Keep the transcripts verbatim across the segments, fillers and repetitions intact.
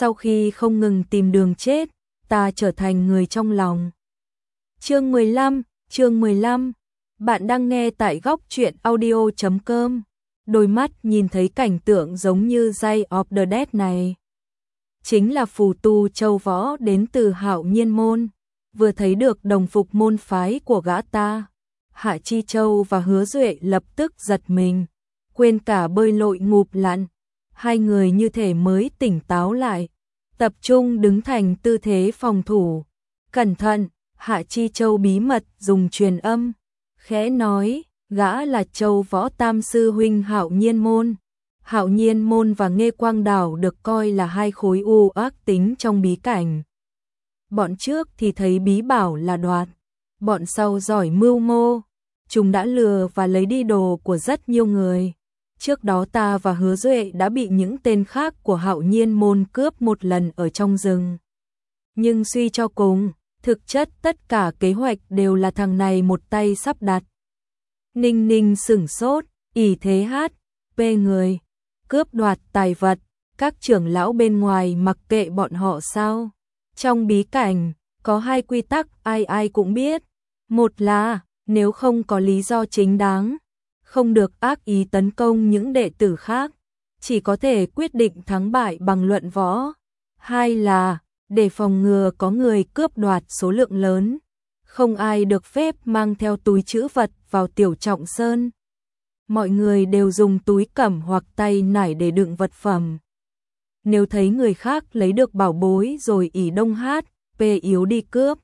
sau khi không ngừng tìm đường chết, ta trở thành người trong lòng. Chương mười lăm, chương mười lăm. Bạn đang nghe tại góc truyện audio chấm com. Đôi mắt nhìn thấy cảnh tượng giống như Day of the Dead này. Chính là phù tu châu võ đến từ Hạo Nhiên môn, vừa thấy được đồng phục môn phái của gã ta. Hạ Chi Châu và Hứa Duệ lập tức giật mình, quên cả bơi lội ngụp lặn. Hai người như thể mới tỉnh táo lại, tập trung đứng thành tư thế phòng thủ. Cẩn thận, Hạ Chi Châu bí mật dùng truyền âm, khẽ nói, gã là Châu Võ Tam sư huynh Hạo Nhiên môn. Hạo Nhiên môn và Nghê Quang Đảo được coi là hai khối u ác tính trong bí cảnh. Bọn trước thì thấy bí bảo là đoạt, bọn sau giỏi mưu mô, chúng đã lừa và lấy đi đồ của rất nhiều người. Trước đó ta và Hứa Duệ đã bị những tên khác của Hạo Nhiên môn cướp một lần ở trong rừng. Nhưng suy cho cùng, thực chất tất cả kế hoạch đều là thằng này một tay sắp đặt. Ninh Ninh sửng sốt, ỷ thế hát, pê người, cướp đoạt tài vật, các trưởng lão bên ngoài mặc kệ bọn họ sao. Trong bí cảnh, có hai quy tắc ai ai cũng biết. Một là, nếu không có lý do chính đáng, không được ác ý tấn công những đệ tử khác, chỉ có thể quyết định thắng bại bằng luận võ. Hai là, để phòng ngừa có người cướp đoạt số lượng lớn, không ai được phép mang theo túi trữ vật vào Tiểu Trọng Sơn. Mọi người đều dùng túi cẩm hoặc tay nải để đựng vật phẩm. Nếu thấy người khác lấy được bảo bối rồi ỷ đông hát, pê yếu đi cướp,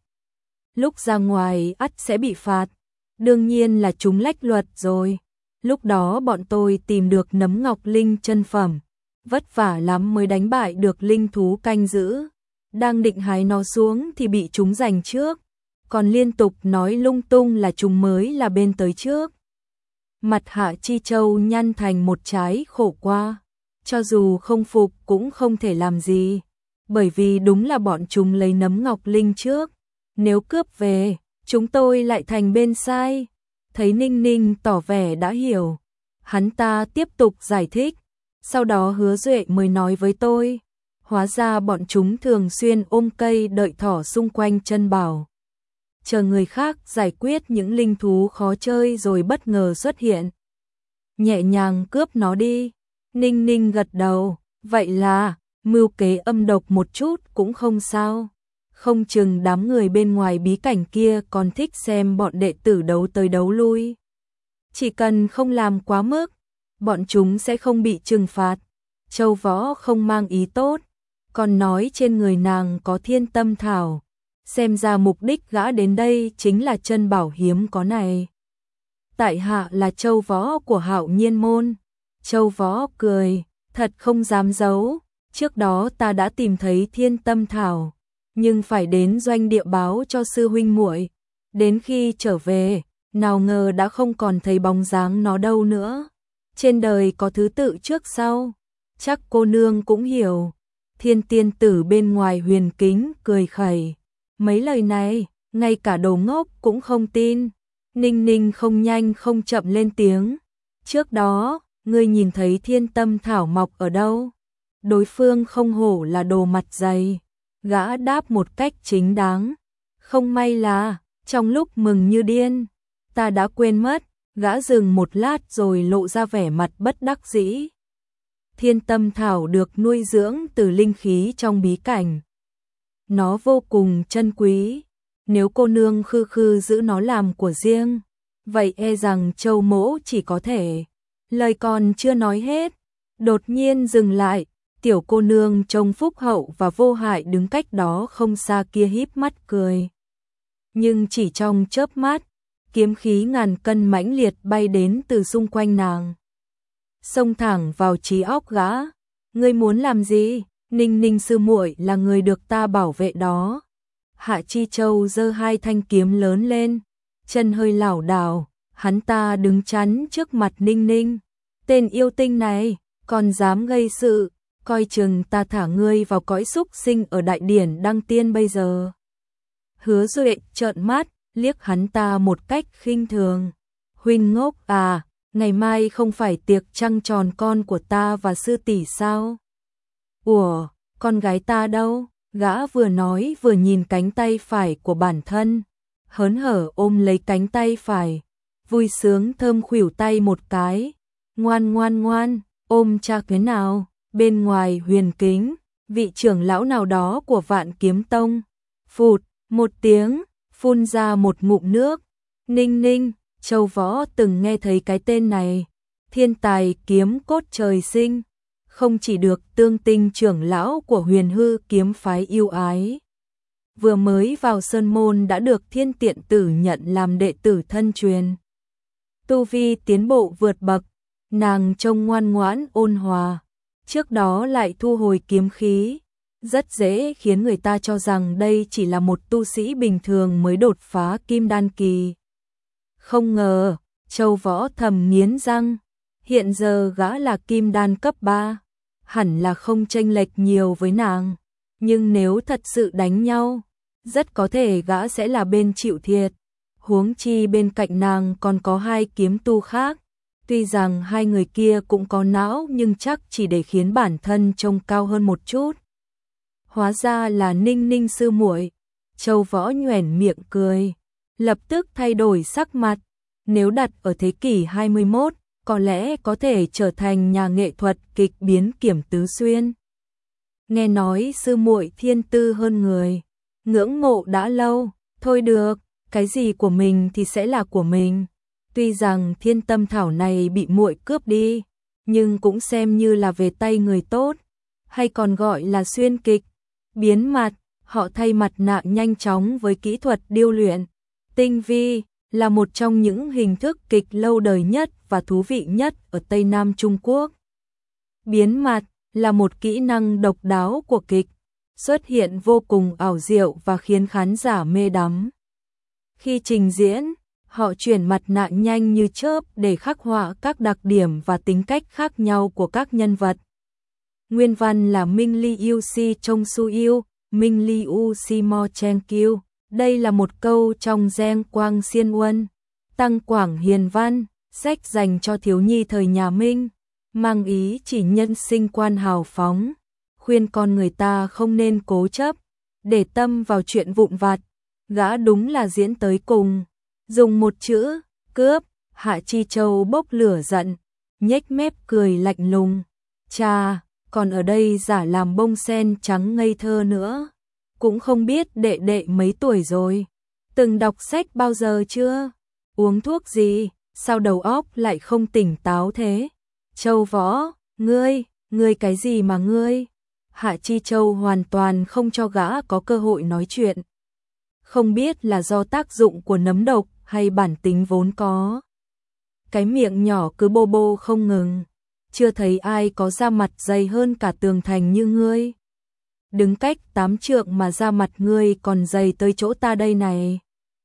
lúc ra ngoài ắt sẽ bị phạt. Đương nhiên là chúng lách luật rồi. Lúc đó bọn tôi tìm được nấm ngọc linh chân phẩm, vất vả lắm mới đánh bại được linh thú canh giữ. Đang định hái nó xuống thì bị chúng giành trước, còn liên tục nói lung tung là chúng mới là bên tới trước. Mặt Hạ Chi Châu nhăn thành một trái khổ qua, cho dù không phục cũng không thể làm gì, bởi vì đúng là bọn chúng lấy nấm ngọc linh trước. Nếu cướp về, chúng tôi lại thành bên sai. Thấy Ninh Ninh tỏ vẻ đã hiểu, hắn ta tiếp tục giải thích. Sau đó Hứa Duệ mới nói với tôi, hóa ra bọn chúng thường xuyên ôm cây đợi thỏ xung quanh chân bảo, chờ người khác giải quyết những linh thú khó chơi rồi bất ngờ xuất hiện, nhẹ nhàng cướp nó đi. Ninh Ninh gật đầu, vậy là mưu kế âm độc một chút cũng không sao. Không chừng đám người bên ngoài bí cảnh kia còn thích xem bọn đệ tử đấu tới đấu lui. Chỉ cần không làm quá mức, bọn chúng sẽ không bị trừng phạt. Châu Võ không mang ý tốt, còn nói trên người nàng có thiên tâm thảo. Xem ra mục đích gã đến đây chính là chân bảo hiếm có này. Tại hạ là Châu Võ của Hạo Nhiên môn. Châu Võ cười, thật không dám giấu. Trước đó ta đã tìm thấy thiên tâm thảo, nhưng phải đến doanh địa báo cho sư huynh muội. Đến khi trở về, nào ngờ đã không còn thấy bóng dáng nó đâu nữa. Trên đời có thứ tự trước sau, chắc cô nương cũng hiểu. Thiên tiên tử bên ngoài huyền kính cười khẩy. Mấy lời này, ngay cả đồ ngốc cũng không tin. Ninh Ninh không nhanh không chậm lên tiếng. Trước đó, ngươi nhìn thấy thiên tâm thảo mọc ở đâu? Đối phương không hổ là đồ mặt dày. Gã đáp một cách chính đáng. Không may là, trong lúc mừng như điên, ta đã quên mất. Gã dừng một lát rồi lộ ra vẻ mặt bất đắc dĩ. Thiên tâm thảo được nuôi dưỡng từ linh khí trong bí cảnh. Nó vô cùng chân quý. Nếu cô nương khư khư giữ nó làm của riêng, vậy e rằng Châu mỗ chỉ có thể. Lời còn chưa nói hết, đột nhiên dừng lại. Tiểu cô nương trông phúc hậu và vô hại đứng cách đó không xa kia híp mắt cười. Nhưng chỉ trong chớp mắt, kiếm khí ngàn cân mãnh liệt bay đến từ xung quanh nàng, xông thẳng vào trí óc gã. Ngươi muốn làm gì? Ninh Ninh sư muội là người được ta bảo vệ đó. Hạ Chi Châu giơ hai thanh kiếm lớn lên, chân hơi lảo đảo, hắn ta đứng chắn trước mặt Ninh Ninh. Tên yêu tinh này, còn dám gây sự, coi chừng ta thả ngươi vào cõi súc sinh ở đại điển đăng tiên bây giờ. Hứa Duệ trợn mắt, liếc hắn ta một cách khinh thường. Huynh ngốc à, ngày mai không phải tiệc trăng tròn con của ta và sư tỷ sao? Ủa, con gái ta đâu? Gã vừa nói vừa nhìn cánh tay phải của bản thân, hớn hở ôm lấy cánh tay phải, vui sướng thơm khuỷu tay một cái. Ngoan ngoan ngoan, ôm cha cái nào. Bên ngoài huyền kính, vị trưởng lão nào đó của Vạn Kiếm Tông, phụt, một tiếng, phun ra một ngụm nước. Ninh Ninh, Châu Võ từng nghe thấy cái tên này, thiên tài kiếm cốt trời sinh, không chỉ được Tương Tinh trưởng lão của Huyền Hư kiếm phái yêu ái, vừa mới vào sơn môn đã được Thiên Tiện Tử nhận làm đệ tử thân truyền. Tu vi tiến bộ vượt bậc, nàng trông ngoan ngoãn ôn hòa, trước đó lại thu hồi kiếm khí, rất dễ khiến người ta cho rằng đây chỉ là một tu sĩ bình thường mới đột phá kim đan kỳ. Không ngờ, Châu Võ thầm nghiến răng, hiện giờ gã là kim đan cấp ba, hẳn là không chênh lệch nhiều với nàng, nhưng nếu thật sự đánh nhau, rất có thể gã sẽ là bên chịu thiệt. Huống chi bên cạnh nàng còn có hai kiếm tu khác, tuy rằng hai người kia cũng có não nhưng chắc chỉ để khiến bản thân trông cao hơn một chút. Hóa ra là Ninh Ninh sư muội. Châu Võ nhoẻn miệng cười, lập tức thay đổi sắc mặt, nếu đặt ở thế kỷ hai mươi mốt, có lẽ có thể trở thành nhà nghệ thuật kịch biến kiểm tứ xuyên. Nghe nói sư muội thiên tư hơn người, ngưỡng mộ đã lâu, thôi được, cái gì của mình thì sẽ là của mình. Tuy rằng thiên tâm thảo này bị muội cướp đi, nhưng cũng xem như là về tay người tốt, hay còn gọi là xuyên kịch, biến mặt, họ thay mặt nạ nhanh chóng với kỹ thuật điêu luyện tinh vi, là một trong những hình thức kịch lâu đời nhất và thú vị nhất ở Tây Nam Trung Quốc. Biến mặt là một kỹ năng độc đáo của kịch, xuất hiện vô cùng ảo diệu và khiến khán giả mê đắm. Khi trình diễn, họ chuyển mặt nạ nhanh như chớp để khắc họa các đặc điểm và tính cách khác nhau của các nhân vật. Nguyên văn là Minh Li Yu Si Trong Su Yêu, Minh Li U Si Mo Chen Kiu. Đây là một câu trong Giang Quang Xiên Uân, Tăng Quảng Hiền Văn, sách dành cho thiếu nhi thời nhà Minh, mang ý chỉ nhân sinh quan hào phóng, khuyên con người ta không nên cố chấp, để tâm vào chuyện vụn vặt. Gã đúng là diễn tới cùng, dùng một chữ, cướp, Hạ Chi Châu bốc lửa giận, nhếch mép cười lạnh lùng. Chà, còn ở đây giả làm bông sen trắng ngây thơ nữa. Cũng không biết đệ đệ mấy tuổi rồi, từng đọc sách bao giờ chưa, uống thuốc gì, sao đầu óc lại không tỉnh táo thế? Châu Võ, ngươi, ngươi cái gì mà ngươi? Hạ Chi Châu hoàn toàn không cho gã có cơ hội nói chuyện. Không biết là do tác dụng của nấm độc hay bản tính vốn có. Cái miệng nhỏ cứ bô bô không ngừng, chưa thấy ai có da mặt dày hơn cả tường thành như ngươi. Đứng cách tám trượng mà da mặt ngươi còn dày tới chỗ ta đây này.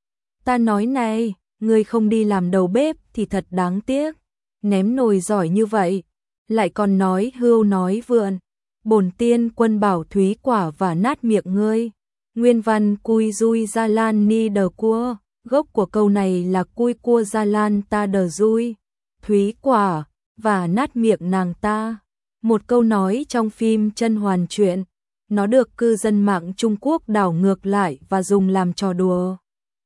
Ta nói này, ngươi không đi làm đầu bếp thì thật đáng tiếc. Ném nồi giỏi như vậy, lại còn nói hưu nói vượn. Bổn tiên quân bảo thúy quả và nát miệng ngươi. Nguyên văn cui dui gia lan ni đờ cua. Gốc của câu này là cui cua gia lan ta đờ dui. Thúy quả và nát miệng nàng ta. Một câu nói trong phim Chân Hoàn truyện. Nó được cư dân mạng Trung Quốc đảo ngược lại và dùng làm trò đùa.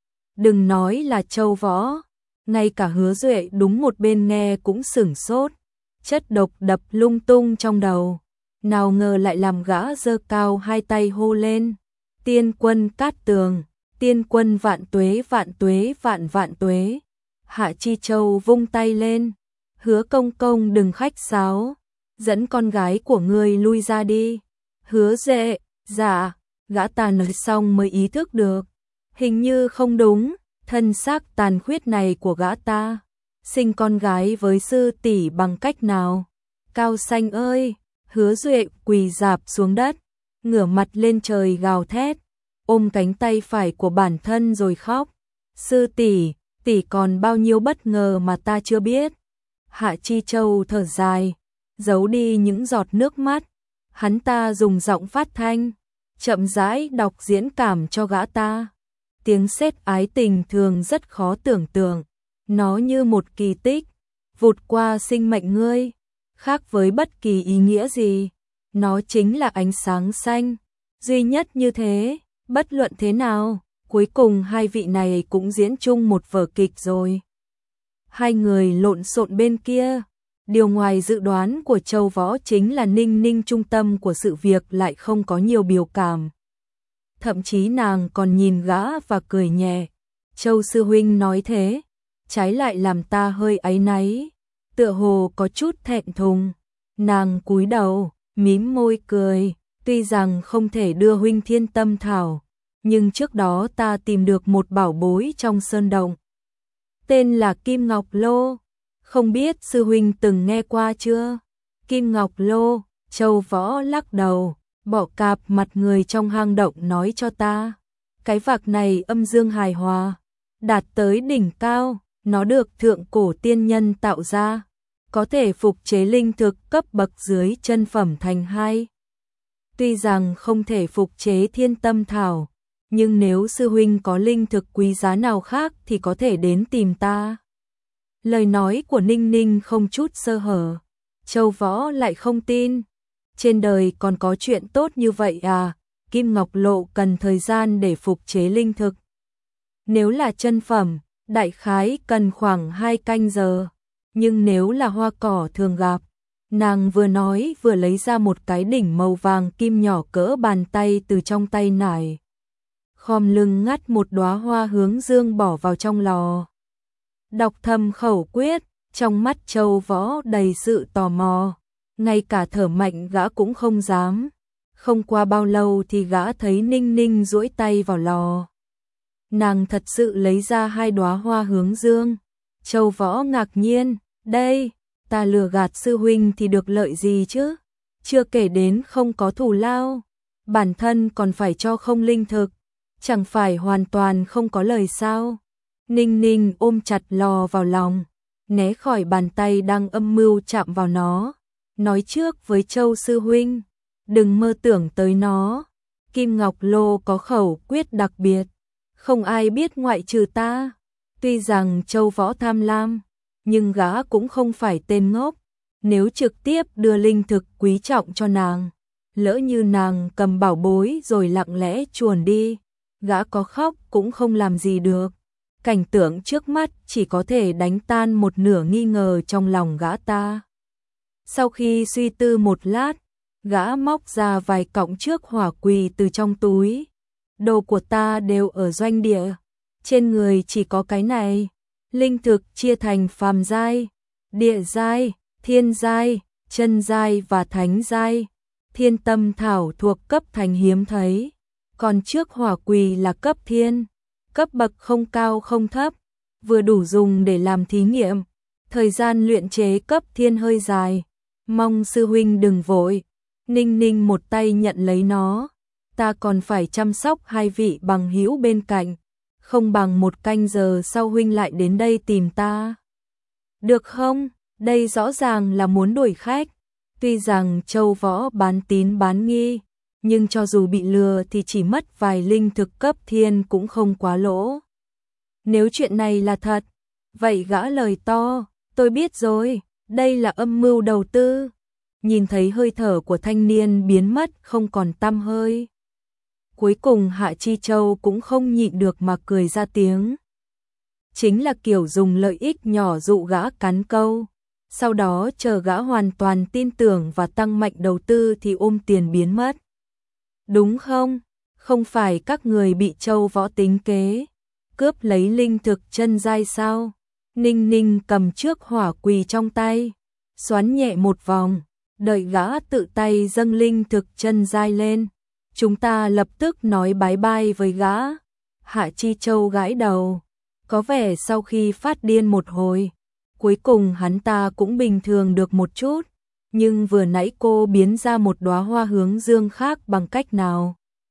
Đừng nói là Châu Võ, ngay cả Hứa Duệ đúng một bên nghe cũng sửng sốt, chất độc đập lung tung trong đầu. Nào ngờ lại làm gã giơ cao hai tay hô lên, tiên quân Cát Tường, tiên quân vạn tuế vạn tuế vạn vạn tuế. Hạ Chi Châu vung tay lên, Hứa công công đừng khách sáo, dẫn con gái của ngươi lui ra đi. Hứa Duệ, dạ, gã ta nói xong mới ý thức được, hình như không đúng, thân xác tàn khuyết này của gã ta, sinh con gái với sư tỷ bằng cách nào? Cao Xanh ơi, Hứa Duệ quỳ rạp xuống đất, ngửa mặt lên trời gào thét, ôm cánh tay phải của bản thân rồi khóc. Sư tỷ, tỷ còn bao nhiêu bất ngờ mà ta chưa biết. Hạ Chi Châu thở dài, giấu đi những giọt nước mắt. Hắn ta dùng giọng phát thanh, chậm rãi đọc diễn cảm cho gã ta. Tiếng sét ái tình thường rất khó tưởng tượng, nó như một kỳ tích, vụt qua sinh mệnh ngươi, khác với bất kỳ ý nghĩa gì. nó chính là ánh sáng xanh, duy nhất như thế, bất luận thế nào, cuối cùng hai vị này cũng diễn chung một vở kịch rồi. Hai người lộn xộn bên kia, điều ngoài dự đoán của Châu Võ chính là Ninh Ninh trung tâm của sự việc lại không có nhiều biểu cảm. Thậm chí nàng còn nhìn gã và cười nhẹ. Châu sư huynh nói thế, trái lại làm ta hơi áy náy, tựa hồ có chút thẹn thùng. Nàng cúi đầu, mím môi cười, tuy rằng không thể đưa huynh thiên tâm thảo, nhưng trước đó ta tìm được một bảo bối trong sơn động. Tên là Kim Ngọc Lô, không biết sư huynh từng nghe qua chưa? Kim Ngọc Lô, Châu Võ lắc đầu, bỏ cạp mặt người trong hang động nói cho ta. Cái vạc này âm dương hài hòa, đạt tới đỉnh cao, nó được thượng cổ tiên nhân tạo ra, có thể phục chế linh thực cấp bậc dưới chân phẩm thành hai. Tuy rằng không thể phục chế thiên tâm thảo, nhưng nếu sư huynh có linh thực quý giá nào khác thì có thể đến tìm ta. Lời nói của Ninh Ninh không chút sơ hở, Châu Võ lại không tin. Trên đời còn có chuyện tốt như vậy à? Kim Ngọc Lộ cần thời gian để phục chế linh thực. Nếu là chân phẩm, đại khái cần khoảng hai canh giờ. Nhưng nếu là hoa cỏ thường gặp, nàng vừa nói vừa lấy ra một cái đỉnh màu vàng kim nhỏ cỡ bàn tay từ trong tay nải. Khom lưng ngắt một đóa hoa hướng dương bỏ vào trong lò. Đọc thầm khẩu quyết, trong mắt Châu Võ đầy sự tò mò. Ngay cả thở mạnh gã cũng không dám. Không qua bao lâu thì gã thấy Ninh Ninh duỗi tay vào lò. Nàng thật sự lấy ra hai đóa hoa hướng dương. Châu Võ ngạc nhiên, đây, ta lừa gạt sư huynh thì được lợi gì chứ? Chưa kể đến không có thù lao, bản thân còn phải cho không linh thực, chẳng phải hoàn toàn không có lời sao? Ninh Ninh ôm chặt lò vào lòng, né khỏi bàn tay đang âm mưu chạm vào nó. Nói trước với Châu sư huynh, đừng mơ tưởng tới nó. Kim Ngọc Lô có khẩu quyết đặc biệt, không ai biết ngoại trừ ta. Tuy rằng Châu Võ tham lam, nhưng gã cũng không phải tên ngốc. Nếu trực tiếp đưa linh thực quý trọng cho nàng, lỡ như nàng cầm bảo bối rồi lặng lẽ chuồn đi, gã có khóc cũng không làm gì được. Cảnh tượng trước mắt chỉ có thể đánh tan một nửa nghi ngờ trong lòng gã ta. Sau khi suy tư một lát, gã móc ra vài cọng trước hỏa quỳ từ trong túi. Đồ của ta đều ở doanh địa, trên người chỉ có cái này. Linh thực chia thành phàm giai, địa giai, thiên giai, chân giai và thánh giai. Thiên tâm thảo thuộc cấp thành hiếm thấy, còn trước hỏa quỳ là cấp thiên, cấp bậc không cao không thấp, vừa đủ dùng để làm thí nghiệm. Thời gian luyện chế cấp thiên hơi dài, mong sư huynh đừng vội. Ninh Ninh một tay nhận lấy nó, ta còn phải chăm sóc hai vị bằng hữu bên cạnh, không bằng một canh giờ sau huynh lại đến đây tìm ta. Được không? Đây rõ ràng là muốn đuổi khách. Tuy rằng Châu Võ bán tín bán nghi, nhưng cho dù bị lừa thì chỉ mất vài linh thực cấp thiên cũng không quá lỗ. Nếu chuyện này là thật, vậy gã lời to, tôi biết rồi, đây là âm mưu đầu tư. Nhìn thấy hơi thở của thanh niên biến mất không còn tăm hơi. Cuối cùng Hạ Chi Châu cũng không nhịn được mà cười ra tiếng. Chính là kiểu dùng lợi ích nhỏ dụ gã cắn câu, sau đó chờ gã hoàn toàn tin tưởng và tăng mạnh đầu tư thì ôm tiền biến mất. Đúng không? Không phải các người bị Châu Võ tính kế, cướp lấy linh thực chân giai sao? Ninh Ninh cầm trước hỏa quỳ trong tay, xoắn nhẹ một vòng, đợi gã tự tay dâng linh thực chân giai lên. Chúng ta lập tức nói bái bai với gã. Hạ Chi Châu gãi đầu, có vẻ sau khi phát điên một hồi, cuối cùng hắn ta cũng bình thường được một chút. Nhưng vừa nãy cô biến ra một đóa hoa hướng dương khác bằng cách nào?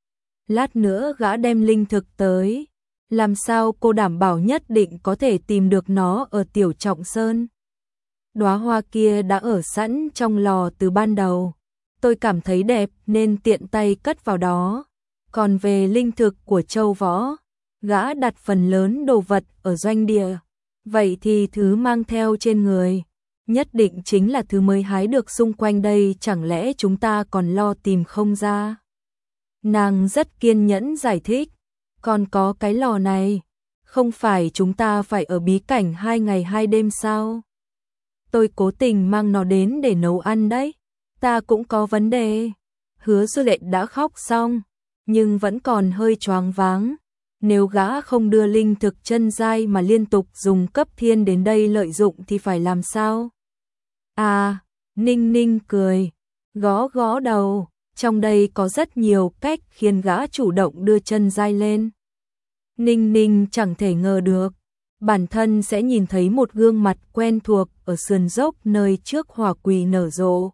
Lát nữa gã đem linh thực tới, làm sao cô đảm bảo nhất định có thể tìm được nó ở Tiểu Trọng Sơn? Đóa hoa kia đã ở sẵn trong lò từ ban đầu. Tôi cảm thấy đẹp nên tiện tay cất vào đó. Còn về linh thực của Châu Võ, gã đặt phần lớn đồ vật ở doanh địa. Vậy thì thứ mang theo trên người, nhất định chính là thứ mới hái được xung quanh đây, chẳng lẽ chúng ta còn lo tìm không ra. Nàng rất kiên nhẫn giải thích, còn có cái lò này, không phải chúng ta phải ở bí cảnh hai ngày hai đêm sao? Tôi cố tình mang nó đến để nấu ăn đấy, ta cũng có vấn đề. Hứa Du Lệ đã khóc xong, nhưng vẫn còn hơi choáng váng. Nếu gã không đưa linh thực chân giai mà liên tục dùng cấp thiên đến đây lợi dụng thì phải làm sao? À, Ninh Ninh cười, gõ gõ đầu, trong đây có rất nhiều cách khiến gã chủ động đưa chân giai lên. Ninh Ninh chẳng thể ngờ được, bản thân sẽ nhìn thấy một gương mặt quen thuộc ở sườn dốc nơi trước hỏa quỳ nở rộ.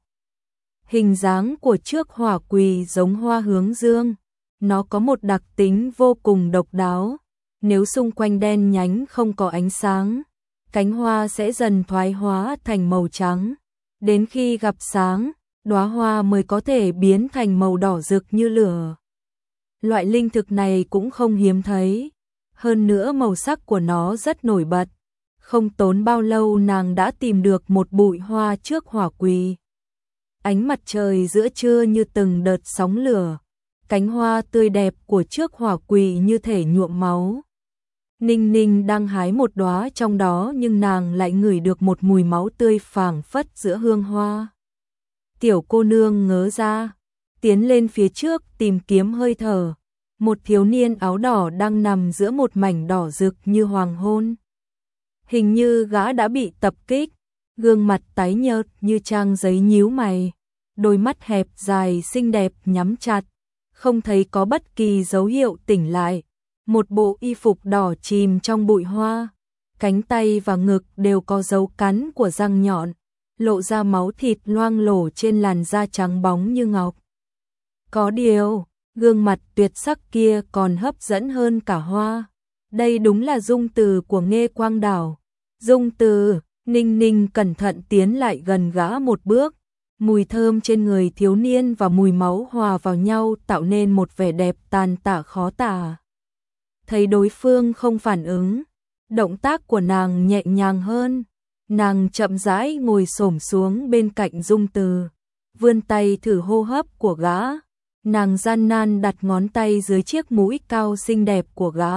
Hình dáng của trước hỏa quỳ giống hoa hướng dương, nó có một đặc tính vô cùng độc đáo. Nếu xung quanh đen nhánh không có ánh sáng, cánh hoa sẽ dần thoái hóa thành màu trắng. Đến khi gặp sáng, đóa hoa mới có thể biến thành màu đỏ rực như lửa. Loại linh thực này cũng không hiếm thấy. Hơn nữa màu sắc của nó rất nổi bật. Không tốn bao lâu nàng đã tìm được một bụi hoa trước hỏa quỳ. Ánh mặt trời giữa trưa như từng đợt sóng lửa. Cánh hoa tươi đẹp của trước hỏa quỳ như thể nhuộm máu. Ninh Ninh đang hái một đóa trong đó nhưng nàng lại ngửi được một mùi máu tươi phảng phất giữa hương hoa. Tiểu cô nương ngớ ra, tiến lên phía trước tìm kiếm hơi thở. Một thiếu niên áo đỏ đang nằm giữa một mảnh đỏ rực như hoàng hôn. Hình như gã đã bị tập kích, gương mặt tái nhợt như trang giấy nhíu mày, đôi mắt hẹp dài xinh đẹp nhắm chặt, không thấy có bất kỳ dấu hiệu tỉnh lại. Một bộ y phục đỏ chìm trong bụi hoa, cánh tay và ngực đều có dấu cắn của răng nhọn, lộ ra máu thịt loang lổ trên làn da trắng bóng như ngọc. Có điều, gương mặt tuyệt sắc kia còn hấp dẫn hơn cả hoa. Đây đúng là Dung Từ của Nghê Quang Đảo. Dung Từ, Ninh Ninh cẩn thận tiến lại gần gã một bước. Mùi thơm trên người thiếu niên và mùi máu hòa vào nhau tạo nên một vẻ đẹp tàn tạ khó tả. Thấy đối phương không phản ứng, động tác của nàng nhẹ nhàng hơn. Nàng chậm rãi ngồi xổm xuống bên cạnh Dung Từ, vươn tay thử hô hấp của gã. Nàng gian nan đặt ngón tay dưới chiếc mũi cao xinh đẹp của gã.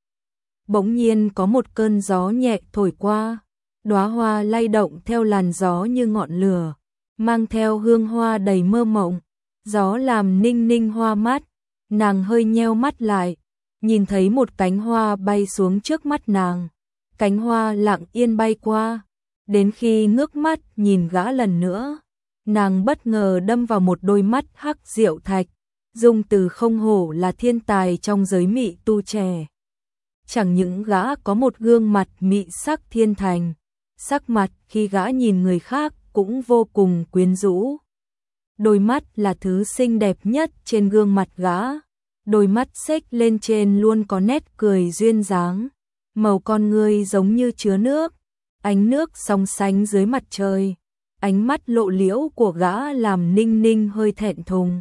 Bỗng nhiên có một cơn gió nhẹ thổi qua, đóa hoa lay động theo làn gió như ngọn lửa, mang theo hương hoa đầy mơ mộng. Gió làm Ninh Ninh hoa mắt, nàng hơi nheo mắt lại, nhìn thấy một cánh hoa bay xuống trước mắt nàng. Cánh hoa lặng yên bay qua, đến khi ngước mắt nhìn gã lần nữa, nàng bất ngờ đâm vào một đôi mắt hắc diệu thạch. Dung Từ không hổ là thiên tài trong giới mỹ tu trẻ. Chẳng những gã có một gương mặt mị sắc thiên thành, sắc mặt khi gã nhìn người khác cũng vô cùng quyến rũ. Đôi mắt là thứ xinh đẹp nhất trên gương mặt gã. Đôi mắt xếch lên trên luôn có nét cười duyên dáng. Màu con ngươi giống như chứa nước, ánh nước song sánh dưới mặt trời. Ánh mắt lộ liễu của gã làm Ninh Ninh hơi thẹn thùng.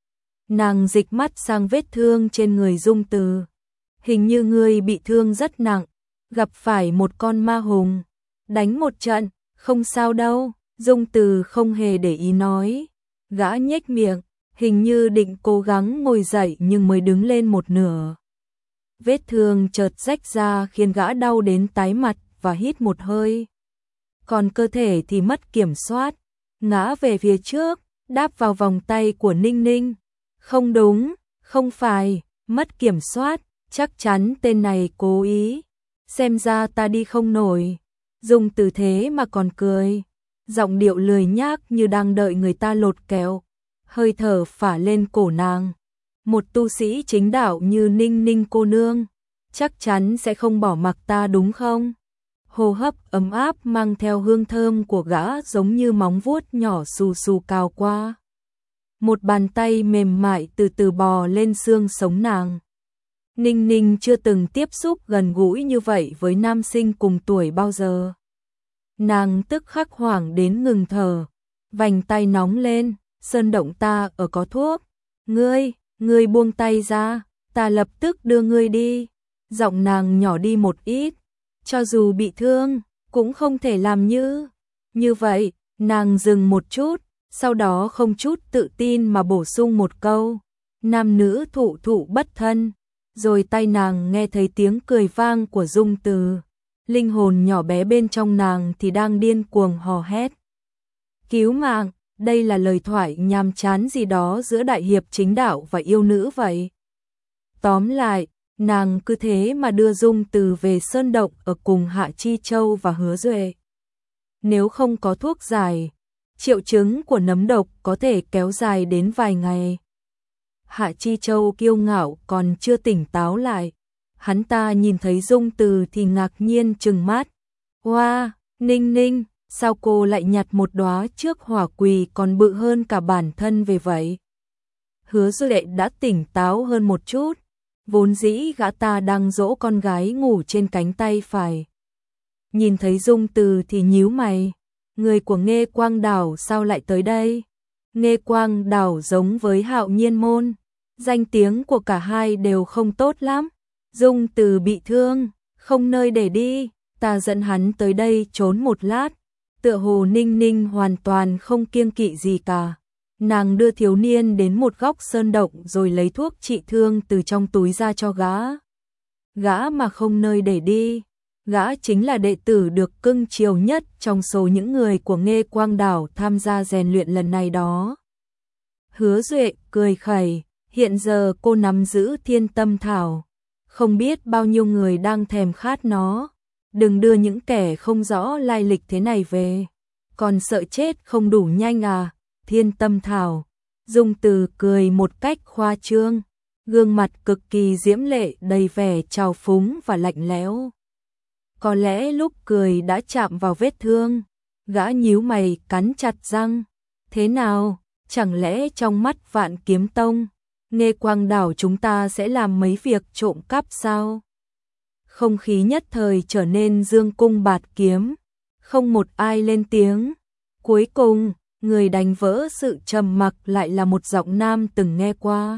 Nàng dịch mắt sang vết thương trên người Dung Từ. Hình như ngươi bị thương rất nặng, gặp phải một con ma hùng, đánh một trận, không sao đâu. Dung Từ không hề để ý nói. Gã nhếch miệng, hình như định cố gắng ngồi dậy nhưng mới đứng lên một nửa. Vết thương chợt rách ra khiến gã đau đến tái mặt và hít một hơi. Còn cơ thể thì mất kiểm soát, ngã về phía trước, đáp vào vòng tay của Ninh Ninh. Không đúng, không phải, mất kiểm soát, chắc chắn tên này cố ý. Xem ra ta đi không nổi. Dùng từ thế mà còn cười, giọng điệu lười nhác như đang đợi người ta lột kẹo. Hơi thở phả lên cổ nàng. Một tu sĩ chính đạo như Ninh Ninh cô nương, chắc chắn sẽ không bỏ mặc ta đúng không? Hô hấp ấm áp mang theo hương thơm của gã giống như móng vuốt nhỏ xù xù cào qua. Một bàn tay mềm mại từ từ bò lên xương sống nàng. Ninh Ninh chưa từng tiếp xúc gần gũi như vậy với nam sinh cùng tuổi bao giờ. Nàng tức khắc hoảng đến ngừng thở, vành tay nóng lên. Sơn động ta ở có thuốc. Ngươi, ngươi buông tay ra, ta lập tức đưa ngươi đi. Giọng nàng nhỏ đi một ít, cho dù bị thương, cũng không thể làm như. Như vậy, nàng dừng một chút, sau đó không chút tự tin mà bổ sung một câu, nam nữ thụ thụ bất thân, rồi tay nàng nghe thấy tiếng cười vang của Dung Từ. Linh hồn nhỏ bé bên trong nàng thì đang điên cuồng hò hét. Cứu mạng, đây là lời thoại nhàm chán gì đó giữa đại hiệp chính đạo và yêu nữ vậy. Tóm lại, nàng cứ thế mà đưa Dung Từ về sơn động ở cùng Hạ Chi Châu và Hứa Duệ. Nếu không có thuốc giải, triệu chứng của nấm độc có thể kéo dài đến vài ngày. Hạ Chi Châu kiêu ngạo còn chưa tỉnh táo lại. Hắn ta nhìn thấy Dung Từ thì ngạc nhiên trừng mắt. Wow, Ninh Ninh, sao cô lại nhặt một đóa trước hỏa quỳ còn bự hơn cả bản thân về vậy? Hứa Duệ đã tỉnh táo hơn một chút. Vốn dĩ gã ta đang dỗ con gái ngủ trên cánh tay phải. Nhìn thấy Dung Từ thì nhíu mày. Người của Nghê Quang Đảo sao lại tới đây? Nghê Quang Đảo giống với Hạo Nhiên Môn. Danh tiếng của cả hai đều không tốt lắm. Dung Từ bị thương, không nơi để đi, ta dẫn hắn tới đây trốn một lát. Tựa hồ Ninh Ninh hoàn toàn không kiêng kỵ gì cả. Nàng đưa thiếu niên đến một góc sơn động rồi lấy thuốc trị thương từ trong túi ra cho gã. Gã mà không nơi để đi, gã chính là đệ tử được cưng chiều nhất trong số những người của Nghê Quang Đảo tham gia rèn luyện lần này đó. Hứa Duệ cười khẩy, hiện giờ cô nắm giữ Thiên Tâm Thảo. Không biết bao nhiêu người đang thèm khát nó. Đừng đưa những kẻ không rõ lai lịch thế này về. Còn sợ chết không đủ nhanh à? Thiên Tâm Thảo. Dung Từ cười một cách khoa trương. Gương mặt cực kỳ diễm lệ đầy vẻ trào phúng và lạnh lẽo. Có lẽ lúc cười đã chạm vào vết thương. Gã nhíu mày cắn chặt răng. Thế nào? Chẳng lẽ trong mắt Vạn Kiếm Tông, Nghê Quang Đảo chúng ta sẽ làm mấy việc trộm cắp sao? Không khí nhất thời trở nên dương cung bạt kiếm, không một ai lên tiếng. Cuối cùng, người đánh vỡ sự trầm mặc lại là một giọng nam từng nghe qua.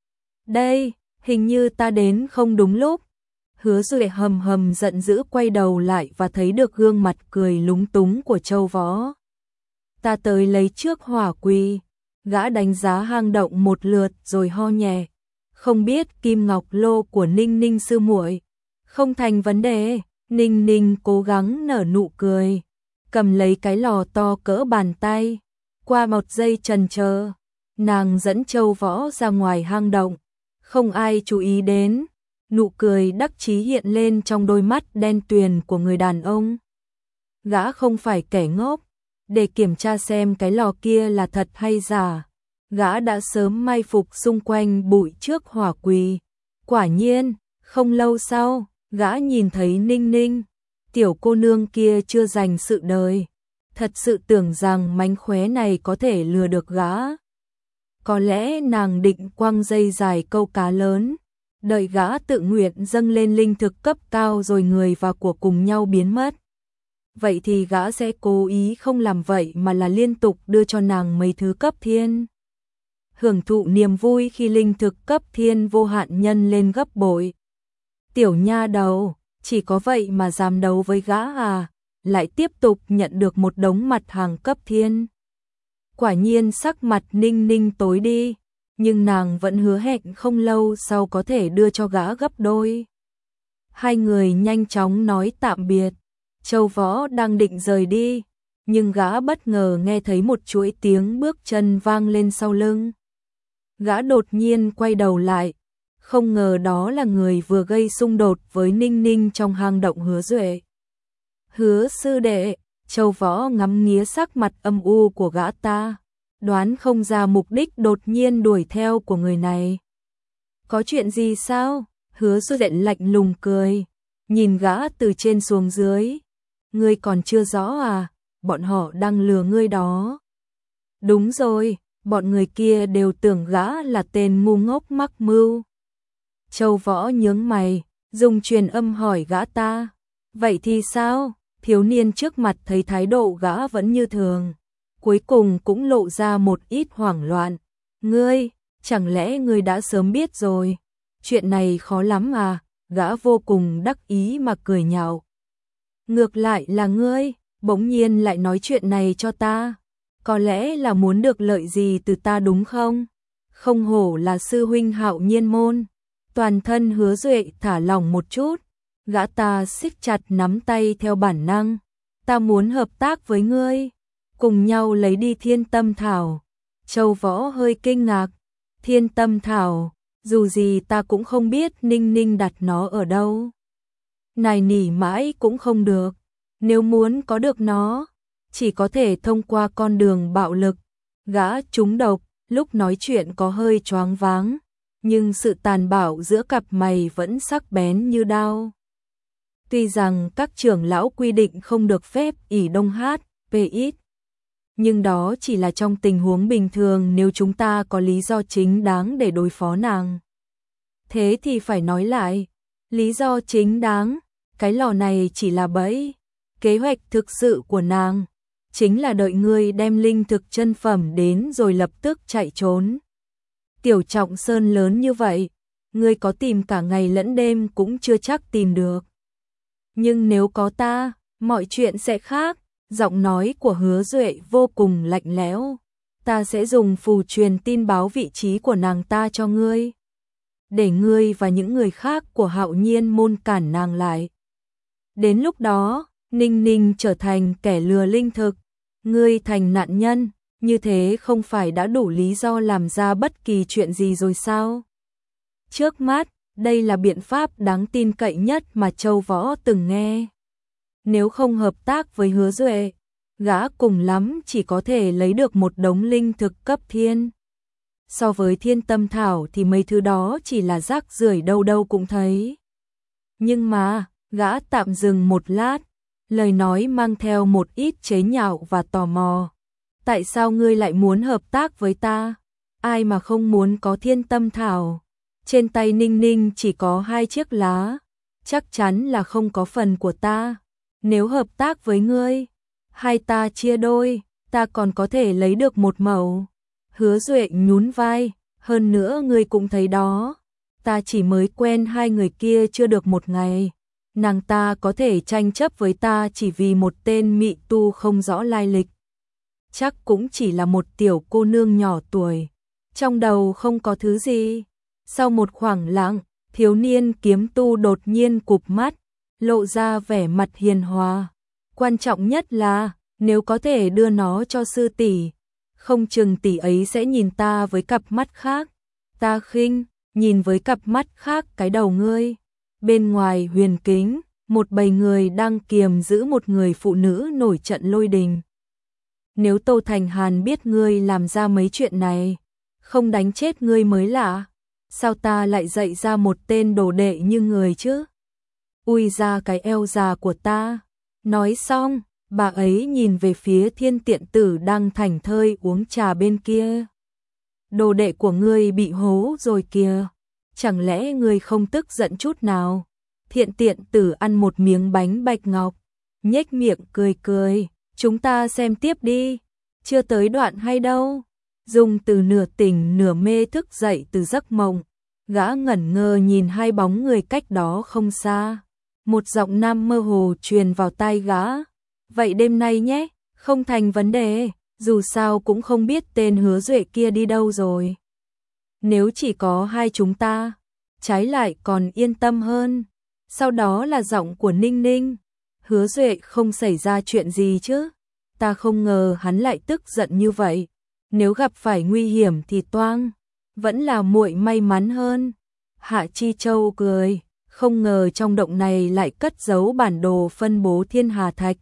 Đây, hình như ta đến không đúng lúc. Hứa Duệ hầm hầm giận dữ quay đầu lại và thấy được gương mặt cười lúng túng của Châu Võ. Ta tới lấy trước hỏa quỳ. Gã đánh giá hang động một lượt rồi ho nhẹ. Không biết kim ngọc lô của Ninh Ninh sư muội. Không thành vấn đề. Ninh Ninh cố gắng nở nụ cười. Cầm lấy cái lò to cỡ bàn tay. Qua một giây chần chờ, nàng dẫn Châu Võ ra ngoài hang động. Không ai chú ý đến. Nụ cười đắc chí hiện lên trong đôi mắt đen tuyền của người đàn ông. Gã không phải kẻ ngốc. Để kiểm tra xem cái lò kia là thật hay giả, gã đã sớm mai phục xung quanh bụi trước hỏa quỳ. Quả nhiên, không lâu sau, gã nhìn thấy Ninh Ninh. Tiểu cô nương kia chưa dành sự đời. Thật sự tưởng rằng mánh khóe này có thể lừa được gã. Có lẽ nàng định quăng dây dài câu cá lớn. Đợi gã tự nguyện dâng lên linh thực cấp cao rồi người và của cùng nhau biến mất. Vậy thì gã sẽ cố ý không làm vậy mà là liên tục đưa cho nàng mấy thứ cấp thiên. Hưởng thụ niềm vui khi linh thực cấp thiên vô hạn nhân lên gấp bội. Tiểu nha đầu, chỉ có vậy mà dám đấu với gã à, lại tiếp tục nhận được một đống mặt hàng cấp thiên. Quả nhiên sắc mặt Ninh Ninh tối đi, nhưng nàng vẫn hứa hẹn không lâu sau có thể đưa cho gã gấp đôi. Hai người nhanh chóng nói tạm biệt. Châu Võ đang định rời đi, nhưng gã bất ngờ nghe thấy một chuỗi tiếng bước chân vang lên sau lưng. Gã đột nhiên quay đầu lại, không ngờ đó là người vừa gây xung đột với Ninh Ninh trong hang động Hứa Duệ. Hứa sư đệ, Châu Võ ngắm nghía sắc mặt âm u của gã ta, đoán không ra mục đích đột nhiên đuổi theo của người này. Có chuyện gì sao? Hứa Duệ lạnh lùng cười, nhìn gã từ trên xuống dưới. Ngươi còn chưa rõ à, bọn họ đang lừa ngươi đó. Đúng rồi, bọn người kia đều tưởng gã là tên ngu ngốc mắc mưu. Châu Võ nhướng mày, dùng truyền âm hỏi gã ta. Vậy thì sao? Thiếu niên trước mặt thấy thái độ gã vẫn như thường. Cuối cùng cũng lộ ra một ít hoảng loạn. Ngươi, chẳng lẽ ngươi đã sớm biết rồi? Chuyện này khó lắm à? Gã vô cùng đắc ý mà cười nhạo. Ngược lại là ngươi, bỗng nhiên lại nói chuyện này cho ta, có lẽ là muốn được lợi gì từ ta đúng không? Không hổ là sư huynh Hạo Nhiên môn. Toàn thân Hứa Duệ thả lỏng một chút, gã ta siết chặt nắm tay theo bản năng. Ta muốn hợp tác với ngươi, cùng nhau lấy đi Thiên Tâm Thảo. Châu Võ hơi kinh ngạc, Thiên Tâm Thảo, dù gì ta cũng không biết Ninh Ninh đặt nó ở đâu. Nài nỉ mãi cũng không được, nếu muốn có được nó, chỉ có thể thông qua con đường bạo lực. Gã trúng độc, lúc nói chuyện có hơi choáng váng, nhưng sự tàn bạo giữa cặp mày vẫn sắc bén như đao. Tuy rằng các trưởng lão quy định không được phép ỷ đông hát, pê ít, nhưng đó chỉ là trong tình huống bình thường nếu chúng ta có lý do chính đáng để đối phó nàng. Thế thì phải nói lại, lý do chính đáng, cái lò này chỉ là bẫy, kế hoạch thực sự của nàng chính là đợi ngươi đem linh thực chân phẩm đến rồi lập tức chạy trốn. Tiểu Trọng Sơn lớn như vậy, ngươi có tìm cả ngày lẫn đêm cũng chưa chắc tìm được. Nhưng nếu có ta, mọi chuyện sẽ khác. Giọng nói của Hứa Duệ vô cùng lạnh lẽo. Ta sẽ dùng phù truyền tin báo vị trí của nàng ta cho ngươi, để ngươi và những người khác của Hạo Nhiên môn cản nàng lại. Đến lúc đó, Ninh Ninh trở thành kẻ lừa linh thực, ngươi thành nạn nhân, như thế không phải đã đủ lý do làm ra bất kỳ chuyện gì rồi sao? Trước mắt, đây là biện pháp đáng tin cậy nhất mà Châu Võ từng nghe. Nếu không hợp tác với Hứa Duệ, gã cùng lắm chỉ có thể lấy được một đống linh thực cấp thiên. So với Thiên Tâm Thảo thì mấy thứ đó chỉ là rác rưởi đâu đâu cũng thấy. Nhưng mà, gã tạm dừng một lát, lời nói mang theo một ít chế nhạo và tò mò. Tại sao ngươi lại muốn hợp tác với ta? Ai mà không muốn có Thiên Tâm Thảo? Trên tay Ninh Ninh chỉ có hai chiếc lá, chắc chắn là không có phần của ta. Nếu hợp tác với ngươi, hai ta chia đôi, ta còn có thể lấy được một mẩu. Hứa Duệ nhún vai, hơn nữa ngươi cũng thấy đó, ta chỉ mới quen hai người kia chưa được một ngày. Nàng ta có thể tranh chấp với ta chỉ vì một tên mị tu không rõ lai lịch. Chắc cũng chỉ là một tiểu cô nương nhỏ tuổi, trong đầu không có thứ gì. Sau một khoảng lặng, thiếu niên kiếm tu đột nhiên cụp mắt, lộ ra vẻ mặt hiền hòa. Quan trọng nhất là, nếu có thể đưa nó cho sư tỷ, không chừng tỷ ấy sẽ nhìn ta với cặp mắt khác. Ta khinh, nhìn với cặp mắt khác cái đầu ngươi. Bên ngoài huyền kính, một bầy người đang kiềm giữ một người phụ nữ nổi trận lôi đình. Nếu Tô Thành Hàn biết ngươi làm ra mấy chuyện này, không đánh chết ngươi mới lạ. Sao ta lại dạy ra một tên đồ đệ như người chứ? Ui ra cái eo già của ta. Nói xong, bà ấy nhìn về phía Thiên Tiện Tử đang thảnh thơi uống trà bên kia. Đồ đệ của ngươi bị hố rồi kìa. Chẳng lẽ ngươi không tức giận chút nào? Thiện Tiện Tử ăn một miếng bánh bạch ngọc, nhếch miệng cười cười. Chúng ta xem tiếp đi. Chưa tới đoạn hay đâu. Dung từ nửa tỉnh nửa mê thức dậy từ giấc mộng. Gã ngẩn ngơ nhìn hai bóng người cách đó không xa. Một giọng nam mơ hồ truyền vào tai gã. Vậy đêm nay nhé, không thành vấn đề, dù sao cũng không biết tên Hứa Duệ kia đi đâu rồi. Nếu chỉ có hai chúng ta, trái lại còn yên tâm hơn. Sau đó là giọng của Ninh Ninh. Hứa Duệ không xảy ra chuyện gì chứ? Ta không ngờ hắn lại tức giận như vậy. Nếu gặp phải nguy hiểm thì toang, vẫn là muội may mắn hơn. Hạ Chi Châu cười, không ngờ trong động này lại cất giấu bản đồ phân bố thiên hà thạch.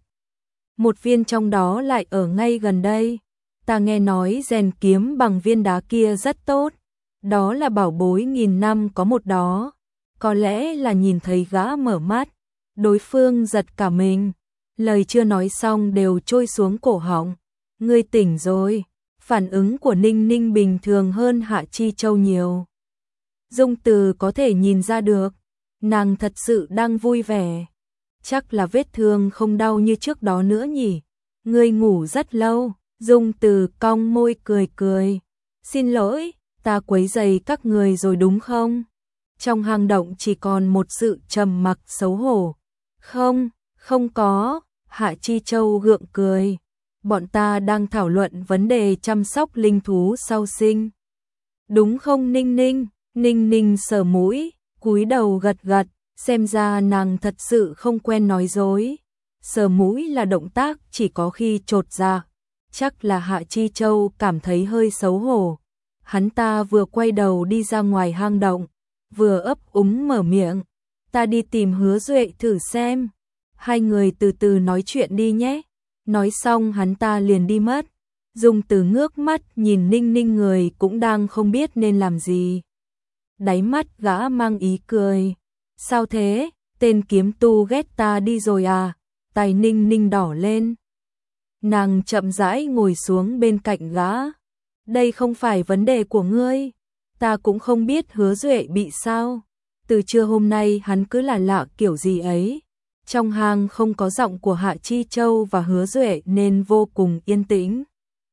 Một viên trong đó lại ở ngay gần đây. Ta nghe nói rèn kiếm bằng viên đá kia rất tốt. Đó là bảo bối nghìn năm có một đó. Có lẽ là nhìn thấy gã mở mắt, đối phương giật cả mình. Lời chưa nói xong đều trôi xuống cổ họng. Ngươi tỉnh rồi. Phản ứng của Ninh Ninh bình thường hơn Hạ Chi Châu nhiều. Dung Từ có thể nhìn ra được, nàng thật sự đang vui vẻ. Chắc là vết thương không đau như trước đó nữa nhỉ. Ngươi ngủ rất lâu. Dung Từ cong môi cười cười. Xin lỗi, ta quấy rầy các người rồi đúng không? Trong hang động chỉ còn một sự trầm mặc xấu hổ. Không, không có. Hạ Chi Châu gượng cười. Bọn ta đang thảo luận vấn đề chăm sóc linh thú sau sinh. Đúng không Ninh Ninh? Ninh Ninh sờ mũi, cúi đầu gật gật, xem ra nàng thật sự không quen nói dối. Sờ mũi là động tác chỉ có khi chột dạ. Chắc là Hạ Chi Châu cảm thấy hơi xấu hổ. Hắn ta vừa quay đầu đi ra ngoài hang động, vừa ấp úng mở miệng. Ta đi tìm Hứa Duệ thử xem. Hai người từ từ nói chuyện đi nhé. Nói xong hắn ta liền đi mất. Dung Từ ngước mắt nhìn Ninh Ninh, người cũng đang không biết nên làm gì. Đáy mắt gã mang ý cười. Sao thế? Tên kiếm tu ghét ta đi rồi à? Tai Ninh Ninh đỏ lên. Nàng chậm rãi ngồi xuống bên cạnh gã. Đây không phải vấn đề của ngươi. Ta cũng không biết Hứa Duệ bị sao. Từ trưa hôm nay hắn cứ là lạ kiểu gì ấy. Trong hang không có giọng của Hạ Chi Châu và Hứa Duệ nên vô cùng yên tĩnh.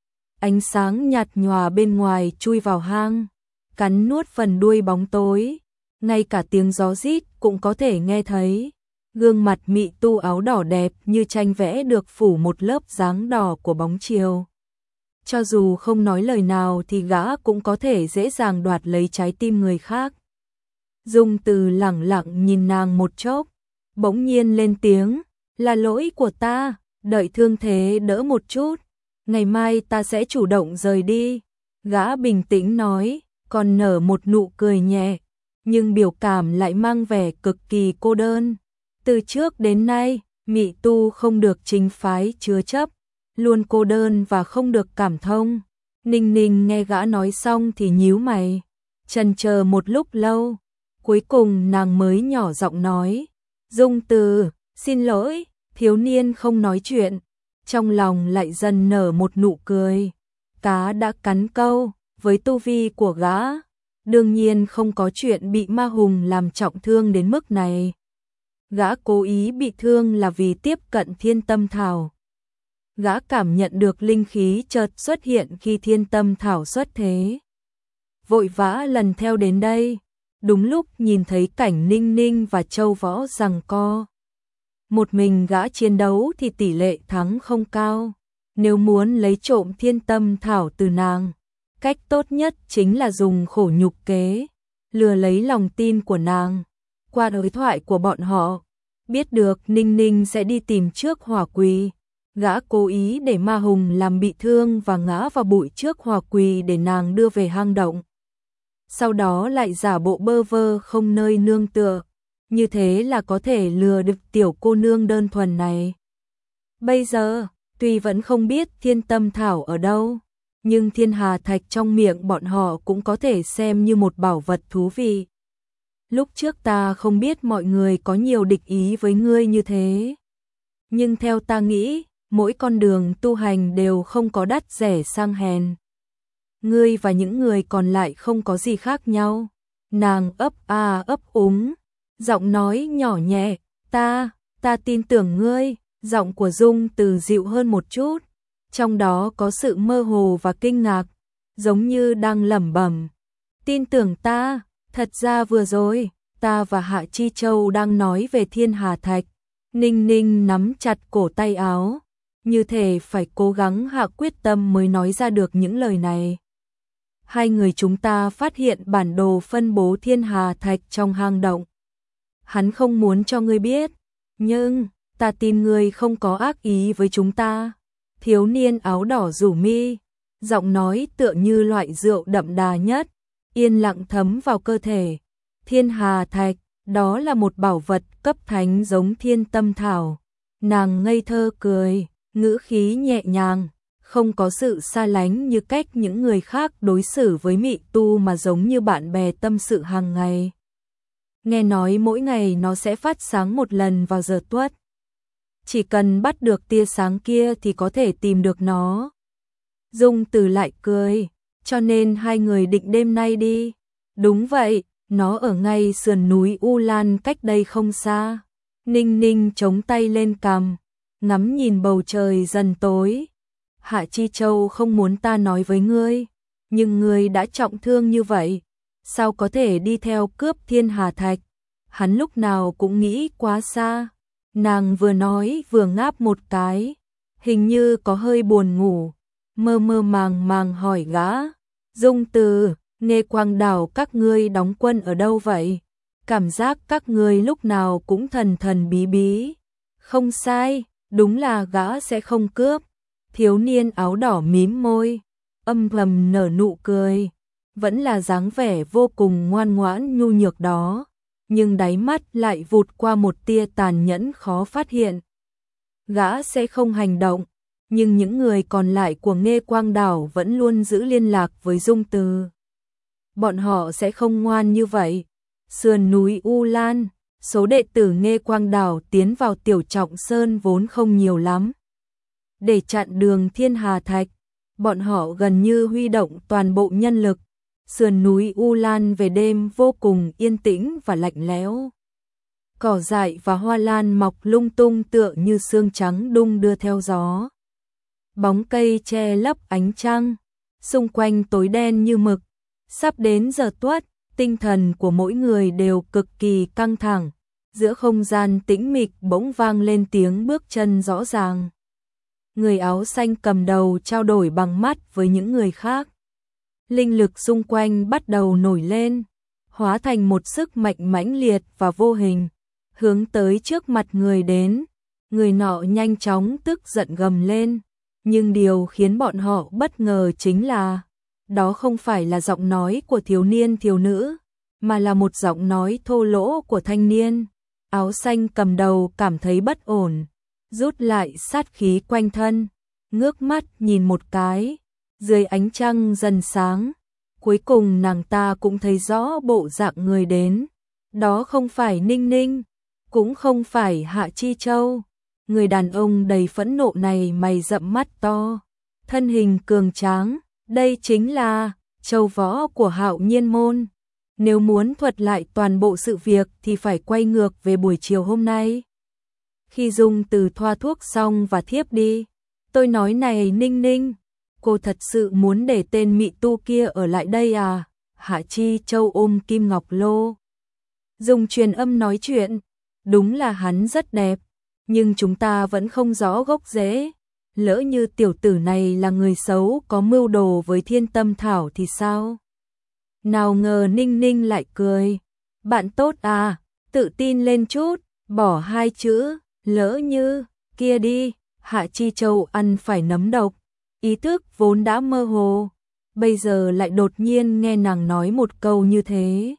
Ánh sáng nhạt nhòa bên ngoài chui vào hang, cắn nuốt phần đuôi bóng tối. Ngay cả tiếng gió rít cũng có thể nghe thấy. Gương mặt mị tu áo đỏ đẹp như tranh vẽ được phủ một lớp dáng đỏ của bóng chiều. Cho dù không nói lời nào thì gã cũng có thể dễ dàng đoạt lấy trái tim người khác. Dung Từ lẳng lặng nhìn nàng một chốc, bỗng nhiên lên tiếng, là lỗi của ta, đợi thương thế đỡ một chút, ngày mai ta sẽ chủ động rời đi. Gã bình tĩnh nói, còn nở một nụ cười nhẹ, nhưng biểu cảm lại mang vẻ cực kỳ cô đơn. Từ trước đến nay, mị tu không được chính phái chứa chấp, luôn cô đơn và không được cảm thông. Ninh Ninh nghe gã nói xong thì nhíu mày, chần chờ một lúc lâu, cuối cùng nàng mới nhỏ giọng nói, Dung Từ, xin lỗi, thiếu niên không nói chuyện, trong lòng lại dần nở một nụ cười. Cá đã cắn câu, với tu vi của gã, đương nhiên không có chuyện bị ma hùng làm trọng thương đến mức này. Gã cố ý bị thương là vì tiếp cận Thiên Tâm Thảo. Gã cảm nhận được linh khí chợt xuất hiện khi Thiên Tâm Thảo xuất thế. Vội vã lần theo đến đây, đúng lúc nhìn thấy cảnh Ninh Ninh và Châu Võ giằng co. Một mình gã chiến đấu thì tỷ lệ thắng không cao. Nếu muốn lấy trộm Thiên Tâm Thảo từ nàng, cách tốt nhất chính là dùng khổ nhục kế, lừa lấy lòng tin của nàng. Qua đối thoại của bọn họ, biết được Ninh Ninh sẽ đi tìm trước Hỏa Quỳ. Gã cố ý để ma hùng làm bị thương và ngã vào bụi trước Hỏa Quỳ để nàng đưa về hang động. Sau đó lại giả bộ bơ vơ không nơi nương tựa. Như thế là có thể lừa được tiểu cô nương đơn thuần này. Bây giờ, tuy vẫn không biết Thiên Tâm Thảo ở đâu, nhưng Thiên Hà Thạch trong miệng bọn họ cũng có thể xem như một bảo vật thú vị. Lúc trước ta không biết mọi người có nhiều địch ý với ngươi như thế. Nhưng theo ta nghĩ, mỗi con đường tu hành đều không có đắt rẻ sang hèn. Ngươi và những người còn lại không có gì khác nhau. Nàng ấp a ấp úng, giọng nói nhỏ nhẹ, ta, ta tin tưởng ngươi. Giọng của Dung Từ dịu hơn một chút, trong đó có sự mơ hồ và kinh ngạc, giống như đang lẩm bẩm. Tin tưởng ta, thật ra vừa rồi, ta và Hạ Chi Châu đang nói về Thiên Hà Thạch. Ninh Ninh nắm chặt cổ tay áo, như thể phải cố gắng hạ quyết tâm mới nói ra được những lời này. Hai người chúng ta phát hiện bản đồ phân bố Thiên Hà Thạch trong hang động. Hắn không muốn cho ngươi biết, nhưng ta tin ngươi không có ác ý với chúng ta. Thiếu niên áo đỏ rủ mi, giọng nói tựa như loại rượu đậm đà nhất, yên lặng thấm vào cơ thể. Thiên Hà Thạch, đó là một bảo vật cấp thánh giống Thiên Tâm Thảo. Nàng ngây thơ cười, ngữ khí nhẹ nhàng, không có sự xa lánh như cách những người khác đối xử với mị tu mà giống như bạn bè tâm sự hàng ngày. Nghe nói mỗi ngày nó sẽ phát sáng một lần vào giờ tuất. Chỉ cần bắt được tia sáng kia thì có thể tìm được nó. Dung Từ lại cười, cho nên hai người định đêm nay đi. Đúng vậy, nó ở ngay sườn núi U Lan cách đây không xa. Ninh Ninh chống tay lên cằm, ngắm nhìn bầu trời dần tối. Hạ Chi Châu không muốn ta nói với ngươi, nhưng ngươi đã trọng thương như vậy, sao có thể đi theo cướp Thiên Hà Thạch? Hắn lúc nào cũng nghĩ quá xa. Nàng vừa nói vừa ngáp một cái, hình như có hơi buồn ngủ, mơ mơ màng màng hỏi gã, Dung Từ, Nghê Quang Đảo các ngươi đóng quân ở đâu vậy? Cảm giác các ngươi lúc nào cũng thần thần bí bí. Không sai, đúng là gã sẽ không cướp. Thiếu niên áo đỏ mím môi, âm thầm nở nụ cười, vẫn là dáng vẻ vô cùng ngoan ngoãn nhu nhược đó, nhưng đáy mắt lại vụt qua một tia tàn nhẫn khó phát hiện. Gã sẽ không hành động, nhưng những người còn lại của Nghê Quang Đảo vẫn luôn giữ liên lạc với Dung Từ. Bọn họ sẽ không ngoan như vậy. Sườn núi U Lan, số đệ tử Nghê Quang Đảo tiến vào Tiểu Trọng Sơn vốn không nhiều lắm. Để chặn đường Thiên Hà Thạch, bọn họ gần như huy động toàn bộ nhân lực. Sườn núi U Lan về đêm vô cùng yên tĩnh và lạnh lẽo. Cỏ dại và hoa lan mọc lung tung tựa như sương trắng đung đưa theo gió. Bóng cây che lấp ánh trăng, xung quanh tối đen như mực. Sắp đến giờ tuất, tinh thần của mỗi người đều cực kỳ căng thẳng. Giữa không gian tĩnh mịch bỗng vang lên tiếng bước chân rõ ràng. Người áo xanh cầm đầu trao đổi bằng mắt với những người khác. Linh lực xung quanh bắt đầu nổi lên, hóa thành một sức mạnh mãnh liệt và vô hình, hướng tới trước mặt người đến. Người nọ nhanh chóng tức giận gầm lên, nhưng điều khiến bọn họ bất ngờ chính là đó không phải là giọng nói của thiếu niên thiếu nữ, mà là một giọng nói thô lỗ của thanh niên. Áo xanh cầm đầu cảm thấy bất ổn, rút lại sát khí quanh thân, ngước mắt nhìn một cái, dưới ánh trăng dần sáng, cuối cùng nàng ta cũng thấy rõ bộ dạng người đến. Đó không phải Ninh Ninh, cũng không phải Hạ Chi Châu. Người đàn ông đầy phẫn nộ này mày rậm mắt to, thân hình cường tráng, đây chính là Châu Võ của Hạo Nhiên môn. Nếu muốn thuật lại toàn bộ sự việc thì phải quay ngược về buổi chiều hôm nay. Khi Dung Từ thoa thuốc xong và thiếp đi, tôi nói này Ninh Ninh, cô thật sự muốn để tên mị tu kia ở lại đây à? Hạ Chi Châu ôm kim ngọc lô, dùng truyền âm nói chuyện. Đúng là hắn rất đẹp, nhưng chúng ta vẫn không rõ gốc rễ. Lỡ như tiểu tử này là người xấu có mưu đồ với Thiên Tâm Thảo thì sao? Nào ngờ Ninh Ninh lại cười. Bạn tốt à, tự tin lên chút, bỏ hai chữ, lỡ như, kia đi. Hạ Chi Châu ăn phải nấm độc, ý thức vốn đã mơ hồ, bây giờ lại đột nhiên nghe nàng nói một câu như thế.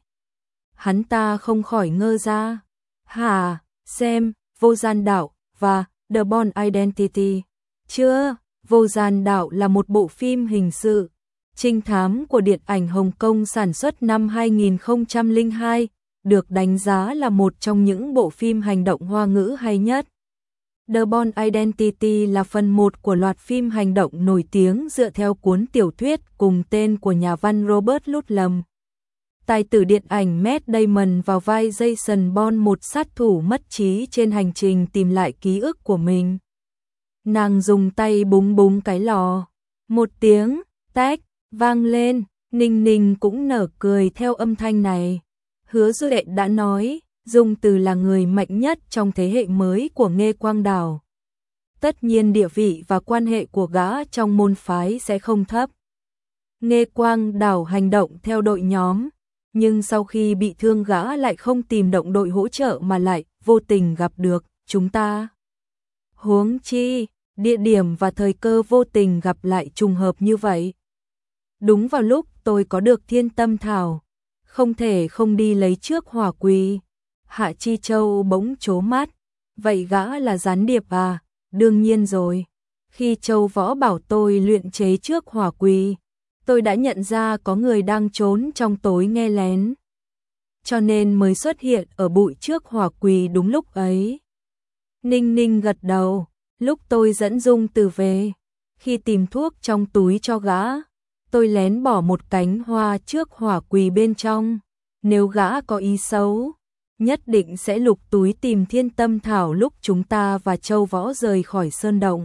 Hắn ta không khỏi ngơ ra. Hả, xem, Vô Gian Đạo và The Bourne Identity. Chưa, Vô Gian Đạo là một bộ phim hình sự, trinh thám của điện ảnh Hồng Kông sản xuất năm hai nghìn không trăm lẻ hai, được đánh giá là một trong những bộ phim hành động Hoa ngữ hay nhất. The Bourne Identity là phần một của loạt phim hành động nổi tiếng dựa theo cuốn tiểu thuyết cùng tên của nhà văn Robert Ludlum. Tài tử điện ảnh Matt Damon vào vai Jason Bourne, một sát thủ mất trí trên hành trình tìm lại ký ức của mình. Nàng dùng tay búng búng cái lò, một tiếng tách vang lên, Ninh Ninh cũng nở cười theo âm thanh này. Hứa Du Đệ đã nói, Dung Từ là người mạnh nhất trong thế hệ mới của Nghê Quang Đảo. Tất nhiên địa vị và quan hệ của gã trong môn phái sẽ không thấp. Nghê Quang Đảo hành động theo đội nhóm, nhưng sau khi bị thương gã lại không tìm động đội hỗ trợ mà lại vô tình gặp được chúng ta. Huống chi, địa điểm và thời cơ vô tình gặp lại trùng hợp như vậy. Đúng vào lúc tôi có được Thiên Tâm Thảo, không thể không đi lấy trước hỏa quỳ. Hạ Chi Châu bỗng trố mắt, vậy gã là gián điệp à? Đương nhiên rồi. Khi Châu Võ bảo tôi luyện chế trước hỏa quỳ, tôi đã nhận ra có người đang trốn trong tối nghe lén, cho nên mới xuất hiện ở bụi trước hỏa quỳ đúng lúc ấy. Ninh Ninh gật đầu. Lúc tôi dẫn Dung Từ về, khi tìm thuốc trong túi cho gã, tôi lén bỏ một cánh hoa trước hỏa quỳ bên trong. Nếu gã có ý xấu, nhất định sẽ lục túi tìm Thiên Tâm Thảo lúc chúng ta và Châu Võ rời khỏi sơn động.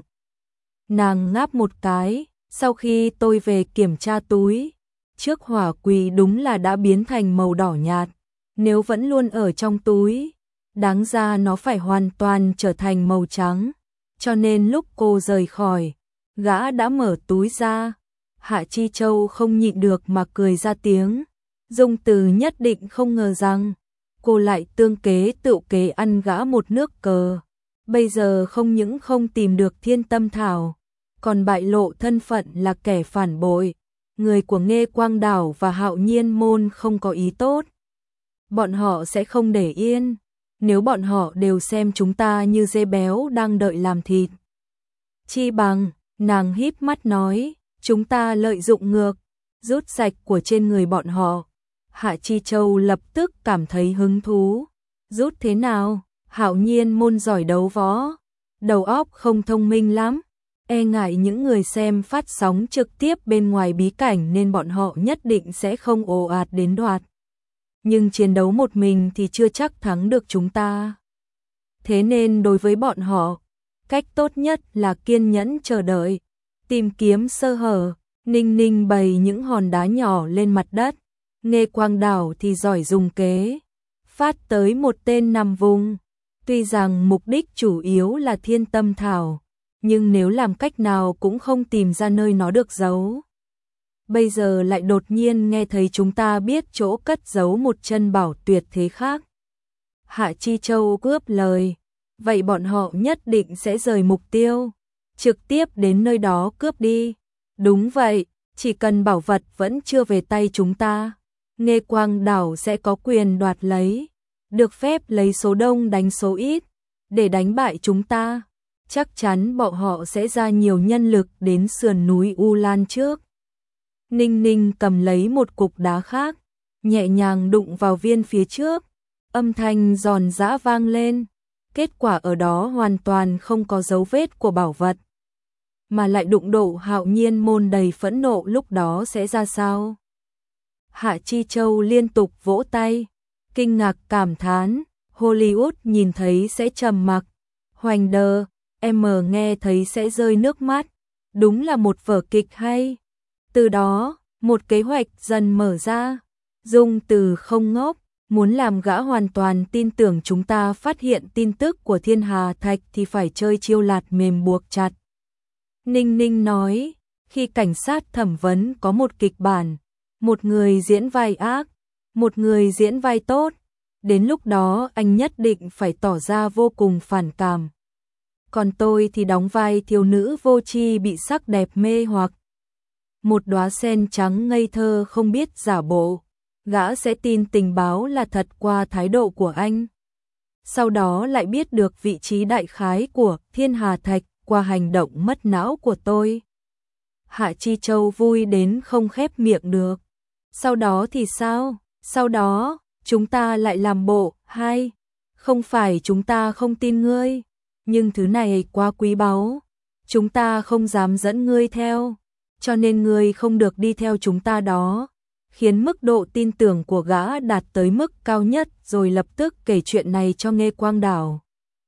Nàng ngáp một cái, sau khi tôi về kiểm tra túi, trước hỏa quỳ đúng là đã biến thành màu đỏ nhạt. Nếu vẫn luôn ở trong túi, đáng ra nó phải hoàn toàn trở thành màu trắng, cho nên lúc cô rời khỏi, gã đã mở túi ra. Hạ Chi Châu không nhịn được mà cười ra tiếng. Dung Từ nhất định không ngờ rằng cô lại tương kế tự kế ăn gã một nước cờ. Bây giờ không những không tìm được Thiên Tâm Thảo, còn bại lộ thân phận là kẻ phản bội. Người của Nghê Quang Đảo và Hạo Nhiên Môn không có ý tốt. Bọn họ sẽ không để yên, nếu bọn họ đều xem chúng ta như dê béo đang đợi làm thịt. Chi bằng, nàng híp mắt nói, chúng ta lợi dụng ngược, rút sạch của trên người bọn họ. Hạ Chi Châu lập tức cảm thấy hứng thú. Rút thế nào? Hạo Nhiên Môn giỏi đấu võ, đầu óc không thông minh lắm, e ngại những người xem phát sóng trực tiếp bên ngoài bí cảnh nên bọn họ nhất định sẽ không ồ ạt đến đoạt. Nhưng chiến đấu một mình thì chưa chắc thắng được chúng ta. Thế nên đối với bọn họ, cách tốt nhất là kiên nhẫn chờ đợi, tìm kiếm sơ hở. Ninh Ninh bày những hòn đá nhỏ lên mặt đất, Nghê Quang Đảo thì giỏi dùng kế, phát tới một tên nằm vùng. Tuy rằng mục đích chủ yếu là Thiên Tâm Thảo, nhưng nếu làm cách nào cũng không tìm ra nơi nó được giấu. Bây giờ lại đột nhiên nghe thấy chúng ta biết chỗ cất giấu một chân bảo tuyệt thế khác. Hạ Chi Châu cướp lời, vậy bọn họ nhất định sẽ rời mục tiêu, trực tiếp đến nơi đó cướp đi. Đúng vậy, chỉ cần bảo vật vẫn chưa về tay chúng ta, Nghê Quang Đảo sẽ có quyền đoạt lấy, được phép lấy số đông đánh số ít, để đánh bại chúng ta. Chắc chắn bọn họ sẽ ra nhiều nhân lực đến sườn núi U Lan trước. Ninh Ninh cầm lấy một cục đá khác, nhẹ nhàng đụng vào viên phía trước, âm thanh giòn giã vang lên. Kết quả ở đó hoàn toàn không có dấu vết của bảo vật, mà lại đụng độ Hạo Nhiên Môn đầy phẫn nộ, lúc đó sẽ ra sao? Hạ Chi Châu liên tục vỗ tay, kinh ngạc cảm thán, Hollywood nhìn thấy sẽ trầm mặc, Hoành Đờ, em nghe thấy sẽ rơi nước mắt, đúng là một vở kịch hay. Từ đó, một kế hoạch dần mở ra, Dung Từ không ngốc, muốn làm gã hoàn toàn tin tưởng chúng ta phát hiện tin tức của Thiên Hà Thạch thì phải chơi chiêu lạt mềm buộc chặt. Ninh Ninh nói, khi cảnh sát thẩm vấn có một kịch bản, một người diễn vai ác, một người diễn vai tốt, đến lúc đó anh nhất định phải tỏ ra vô cùng phản cảm. Còn tôi thì đóng vai thiếu nữ vô tri bị sắc đẹp mê hoặc. Một đóa sen trắng ngây thơ không biết giả bộ, gã sẽ tin tình báo là thật qua thái độ của anh. Sau đó lại biết được vị trí đại khái của Thiên Hà Thạch qua hành động mất não của tôi. Hạ Chi Châu vui đến không khép miệng được. Sau đó thì sao? Sau đó, chúng ta lại làm bộ, hay? Không phải chúng ta không tin ngươi, nhưng thứ này quá quý báu, chúng ta không dám dẫn ngươi theo, cho nên ngươi không được đi theo chúng ta đó. Khiến mức độ tin tưởng của gã đạt tới mức cao nhất, rồi lập tức kể chuyện này cho Nghê Quang Đảo.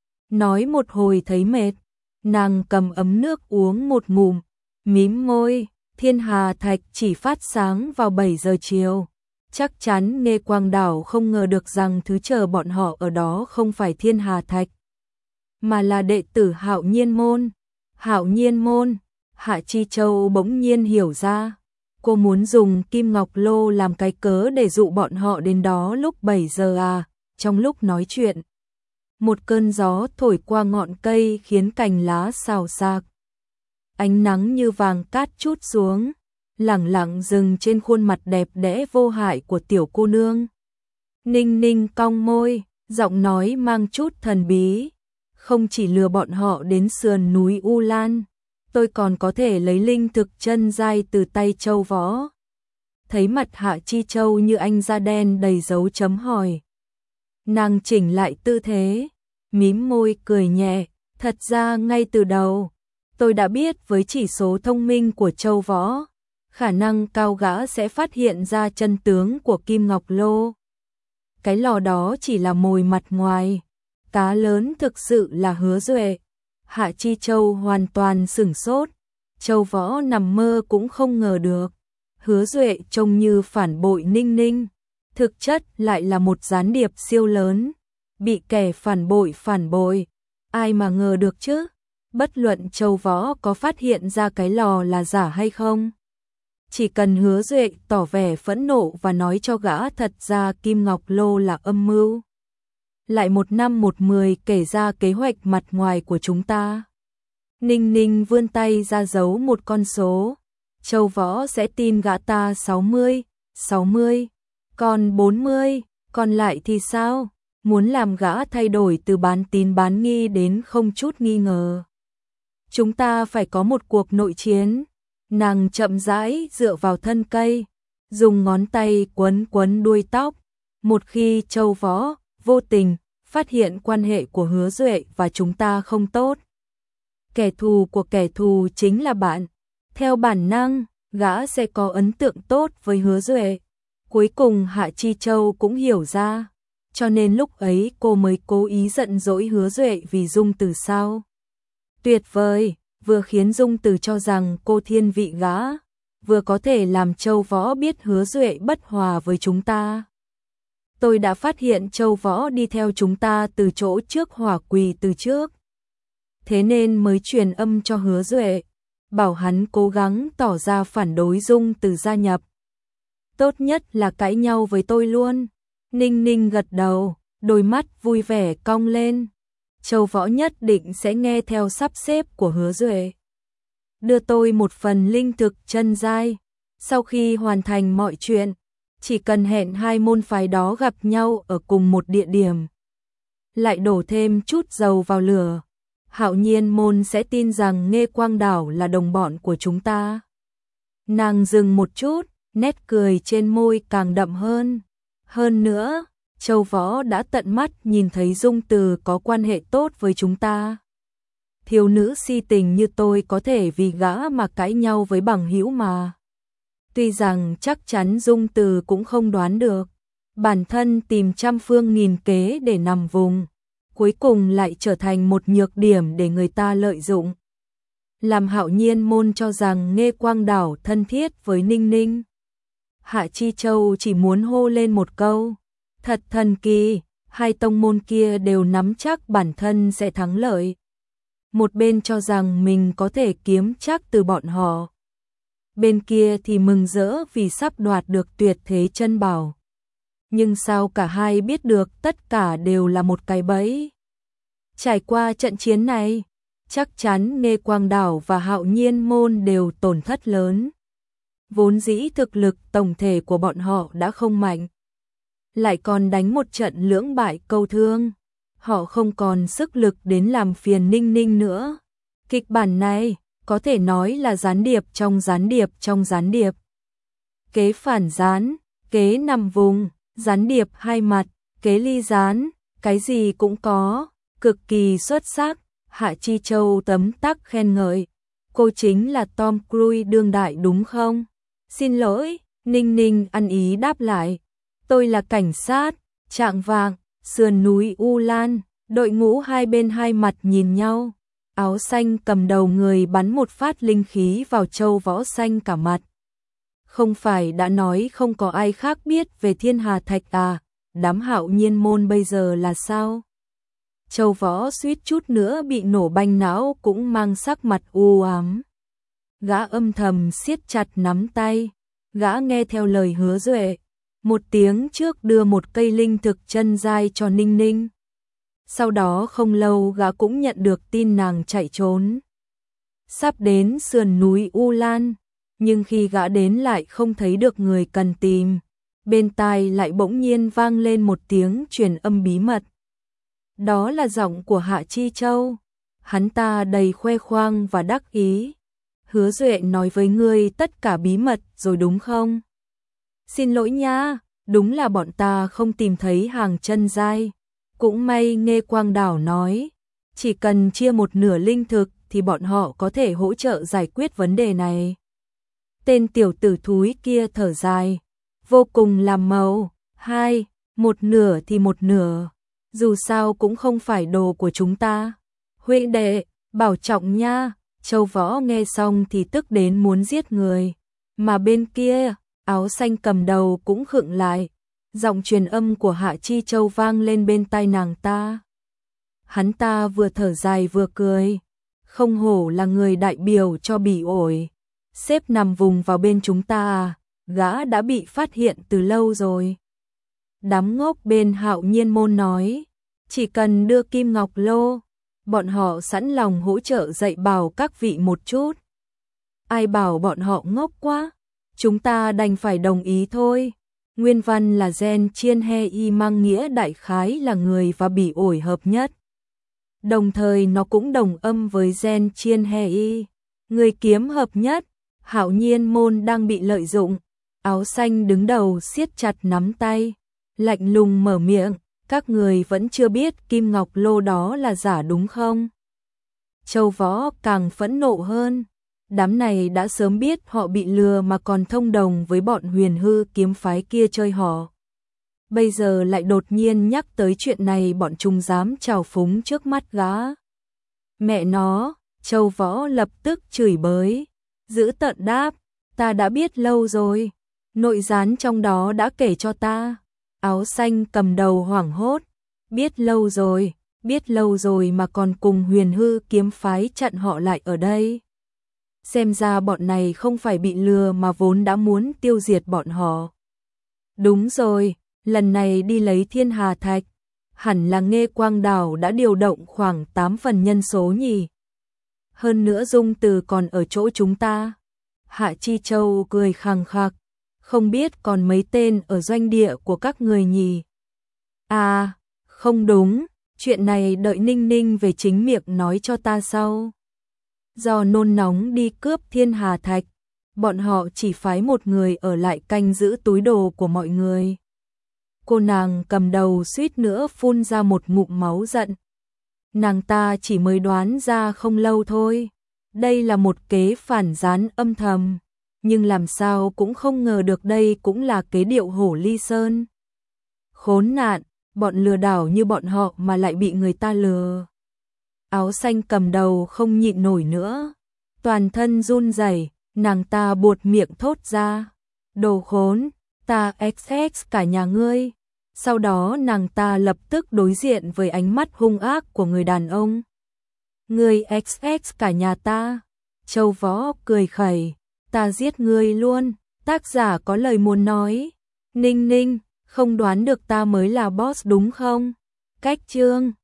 Nói một hồi thấy mệt, nàng cầm ấm nước uống một ngụm, mím môi. Thiên Hà Thạch chỉ phát sáng vào bảy giờ chiều. Chắc chắn Nghê Quang Đảo không ngờ được rằng thứ chờ bọn họ ở đó không phải Thiên Hà Thạch, mà là đệ tử Hạo Nhiên Môn. Hạo Nhiên Môn, Hạ Chi Châu bỗng nhiên hiểu ra. Cô muốn dùng Kim Ngọc Lô làm cái cớ để dụ bọn họ đến đó lúc bảy giờ à. Trong lúc nói chuyện, một cơn gió thổi qua ngọn cây khiến cành lá xào xạc. Ánh nắng như vàng cát chút xuống, lẳng lặng dừng trên khuôn mặt đẹp đẽ vô hại của tiểu cô nương. Ninh Ninh cong môi, giọng nói mang chút thần bí. Không chỉ lừa bọn họ đến sườn núi U Lan, tôi còn có thể lấy linh thực chân giai từ tay Châu Võ. Thấy mặt Hạ Chi Châu như anh da đen đầy dấu chấm hỏi. Nàng chỉnh lại tư thế, mím môi cười nhẹ, thật ra ngay từ đầu, tôi đã biết với chỉ số thông minh của Châu Võ, khả năng cao gã sẽ phát hiện ra chân tướng của Kim Ngọc Lô. Cái lò đó chỉ là mồi mặt ngoài, cá lớn thực sự là Hứa Duệ. Hạ Chi Châu hoàn toàn sửng sốt, Châu Võ nằm mơ cũng không ngờ được. Hứa Duệ trông như phản bội Ninh Ninh, thực chất lại là một gián điệp siêu lớn. bị kẻ phản bội phản bội. Ai mà ngờ được chứ? Bất luận Châu Võ có phát hiện ra cái lò là giả hay không, chỉ cần Hứa Duệ tỏ vẻ phẫn nộ và nói cho gã thật ra Kim Ngọc Lô là âm mưu, lại một năm một mười kể ra kế hoạch mặt ngoài của chúng ta. Ninh Ninh vươn tay ra giấu một con số. Châu Võ sẽ tin gã ta sáu mươi, sáu mươi, còn bốn mươi, còn lại thì sao? Muốn làm gã thay đổi từ bán tín bán nghi đến không chút nghi ngờ. Chúng ta phải có một cuộc nội chiến. Nàng chậm rãi dựa vào thân cây, dùng ngón tay quấn quấn đuôi tóc. Một khi Châu Võ vô tình phát hiện quan hệ của Hứa Duệ và chúng ta không tốt, kẻ thù của kẻ thù chính là bạn. Theo bản năng, gã sẽ có ấn tượng tốt với Hứa Duệ. Cuối cùng Hạ Chi Châu cũng hiểu ra, cho nên lúc ấy cô mới cố ý giận dỗi Hứa Duệ vì Dung Tử sao. Tuyệt vời, vừa khiến Dung Tử cho rằng cô thiên vị gã, vừa có thể làm Châu Võ biết Hứa Duệ bất hòa với chúng ta. Tôi đã phát hiện Châu Võ đi theo chúng ta từ chỗ trước hỏa quỳ từ trước, thế nên mới truyền âm cho Hứa Duệ, bảo hắn cố gắng tỏ ra phản đối Dung Tử gia nhập. Tốt nhất là cãi nhau với tôi luôn. Ninh Ninh gật đầu, đôi mắt vui vẻ cong lên. Châu Võ nhất định sẽ nghe theo sắp xếp của Hứa Duệ. Đưa tôi một phần linh thực chân giai. Sau khi hoàn thành mọi chuyện, chỉ cần hẹn hai môn phái đó gặp nhau ở cùng một địa điểm, lại đổ thêm chút dầu vào lửa, Hạo Nhiên môn sẽ tin rằng Nghê Quang Đảo là đồng bọn của chúng ta. Nàng dừng một chút, nét cười trên môi càng đậm hơn. Hơn nữa, Châu Võ đã tận mắt nhìn thấy Dung Từ có quan hệ tốt với chúng ta. Thiếu nữ si tình như tôi có thể vì gã mà cãi nhau với bằng hữu mà. Tuy rằng chắc chắn Dung Từ cũng không đoán được, bản thân tìm trăm phương nghìn kế để nằm vùng, cuối cùng lại trở thành một nhược điểm để người ta lợi dụng. Làm Hạo Nhiên môn cho rằng Nghê Quang Đảo thân thiết với Ninh Ninh. Hạ Chi Châu chỉ muốn hô lên một câu, thật thần kỳ, hai tông môn kia đều nắm chắc bản thân sẽ thắng lợi. Một bên cho rằng mình có thể kiếm chắc từ bọn họ, bên kia thì mừng rỡ vì sắp đoạt được tuyệt thế chân bảo. Nhưng sao cả hai biết được tất cả đều là một cái bẫy? Trải qua trận chiến này, chắc chắn Nghê Quang Đảo và Hạo Nhiên môn đều tổn thất lớn. Vốn dĩ thực lực tổng thể của bọn họ đã không mạnh, lại còn đánh một trận lưỡng bại câu thương, họ không còn sức lực đến làm phiền Ninh Ninh nữa. Kịch bản này có thể nói là gián điệp trong gián điệp trong gián điệp. Kế phản gián, kế nằm vùng, gián điệp hai mặt, kế ly gián, cái gì cũng có, cực kỳ xuất sắc. Hạ Chi Châu tấm tắc khen ngợi, cô chính là Tom Cruise đương đại đúng không? Xin lỗi, Ninh Ninh ăn ý đáp lại, tôi là cảnh sát. Chạng vạng, sườn núi U Lan, đội ngũ hai bên hai mặt nhìn nhau, áo xanh cầm đầu người bắn một phát linh khí vào Châu Võ xanh cả mặt. Không phải đã nói không có ai khác biết về Thiên Hà Thạch à, đám Hạo Nhiên môn bây giờ là sao? Châu Võ suýt chút nữa bị nổ banh não cũng mang sắc mặt u ám. Gã âm thầm siết chặt nắm tay, gã nghe theo lời Hứa Duệ, một tiếng trước đưa một cây linh thực chân giai cho Ninh Ninh. Sau đó không lâu gã cũng nhận được tin nàng chạy trốn. Sắp đến sườn núi U Lan, nhưng khi gã đến lại không thấy được người cần tìm. Bên tai lại bỗng nhiên vang lên một tiếng truyền âm bí mật. Đó là giọng của Hạ Chi Châu. Hắn ta đầy khoe khoang và đắc ý. Hứa Duệ nói với ngươi tất cả bí mật rồi đúng không? Xin lỗi nha, đúng là bọn ta không tìm thấy hàng chân giai. Cũng may Nghê Quang Đảo nói, chỉ cần chia một nửa linh thực thì bọn họ có thể hỗ trợ giải quyết vấn đề này. Tên tiểu tử thúi kia thở dài, vô cùng làm màu, hai, một nửa thì một nửa, dù sao cũng không phải đồ của chúng ta. Huynh đệ, bảo trọng nha. Châu Võ nghe xong thì tức đến muốn giết người, mà bên kia, áo xanh cầm đầu cũng khựng lại, Giọng truyền âm của Hạ Chi Châu vang lên bên tai nàng ta. Hắn ta vừa thở dài vừa cười. Không hổ là người đại biểu cho bỉ ổi. Sếp nằm vùng vào bên chúng ta à, gã đã bị phát hiện từ lâu rồi. Đám ngốc bên Hạo Nhiên Môn nói, chỉ cần đưa Kim Ngọc Lô, bọn họ sẵn lòng hỗ trợ dạy bảo các vị một chút. Ai bảo bọn họ ngốc quá, chúng ta đành phải đồng ý thôi. Nguyên văn là Gen Chiên He Y mang nghĩa đại khái là người và bỉ ổi hợp nhất. Đồng thời nó cũng đồng âm với Gen Chiên He Y, người kiếm hợp nhất. Hạo Nhiên Môn đang bị lợi dụng. Áo xanh đứng đầu siết chặt nắm tay, lạnh lùng mở miệng, các người vẫn chưa biết Kim Ngọc Lô đó là giả đúng không? Châu Võ càng phẫn nộ hơn. Đám này đã sớm biết họ bị lừa mà còn thông đồng với bọn Huyền Hư kiếm phái kia chơi họ. Bây giờ lại đột nhiên nhắc tới chuyện này, bọn chúng dám trào phúng trước mắt gã. Mẹ nó, Châu Võ lập tức chửi bới, giữ tợn đáp, ta đã biết lâu rồi, nội gián trong đó đã kể cho ta. Áo xanh cầm đầu hoảng hốt, biết lâu rồi, biết lâu rồi mà còn cùng Huyền Hư kiếm phái chặn họ lại ở đây. Xem ra bọn này không phải bị lừa mà vốn đã muốn tiêu diệt bọn họ. Đúng rồi, lần này đi lấy Thiên Hà Thạch, hẳn là Nghê Quang Đảo đã điều động khoảng tám phần nhân số nhỉ. Hơn nữa Dung Từ còn ở chỗ chúng ta. Hạ Chi Châu cười khằng khặc, không biết còn mấy tên ở doanh địa của các người nhỉ. À, không đúng, chuyện này đợi Ninh Ninh về chính miệng nói cho ta sau. Do nôn nóng đi cướp Thiên Hà Thạch, bọn họ chỉ phái một người ở lại canh giữ túi đồ của mọi người. Cô nàng cầm đầu suýt nữa phun ra một ngụm máu giận. Nàng ta chỉ mới đoán ra không lâu thôi. Đây là một kế phản gián âm thầm, nhưng làm sao cũng không ngờ được đây cũng là kế điệu hổ ly sơn. Khốn nạn, bọn lừa đảo như bọn họ mà lại bị người ta lừa. Áo xanh cầm đầu không nhịn nổi nữa, toàn thân run rẩy, nàng ta buột miệng thốt ra, đồ khốn, ta ích ích cả nhà ngươi. Sau đó nàng ta lập tức đối diện với ánh mắt hung ác của người đàn ông. Ngươi ích ích cả nhà ta. Châu Võ cười khẩy, ta giết ngươi luôn. Tác giả có lời muốn nói. Ninh Ninh, không đoán được ta mới là boss đúng không? Cách chương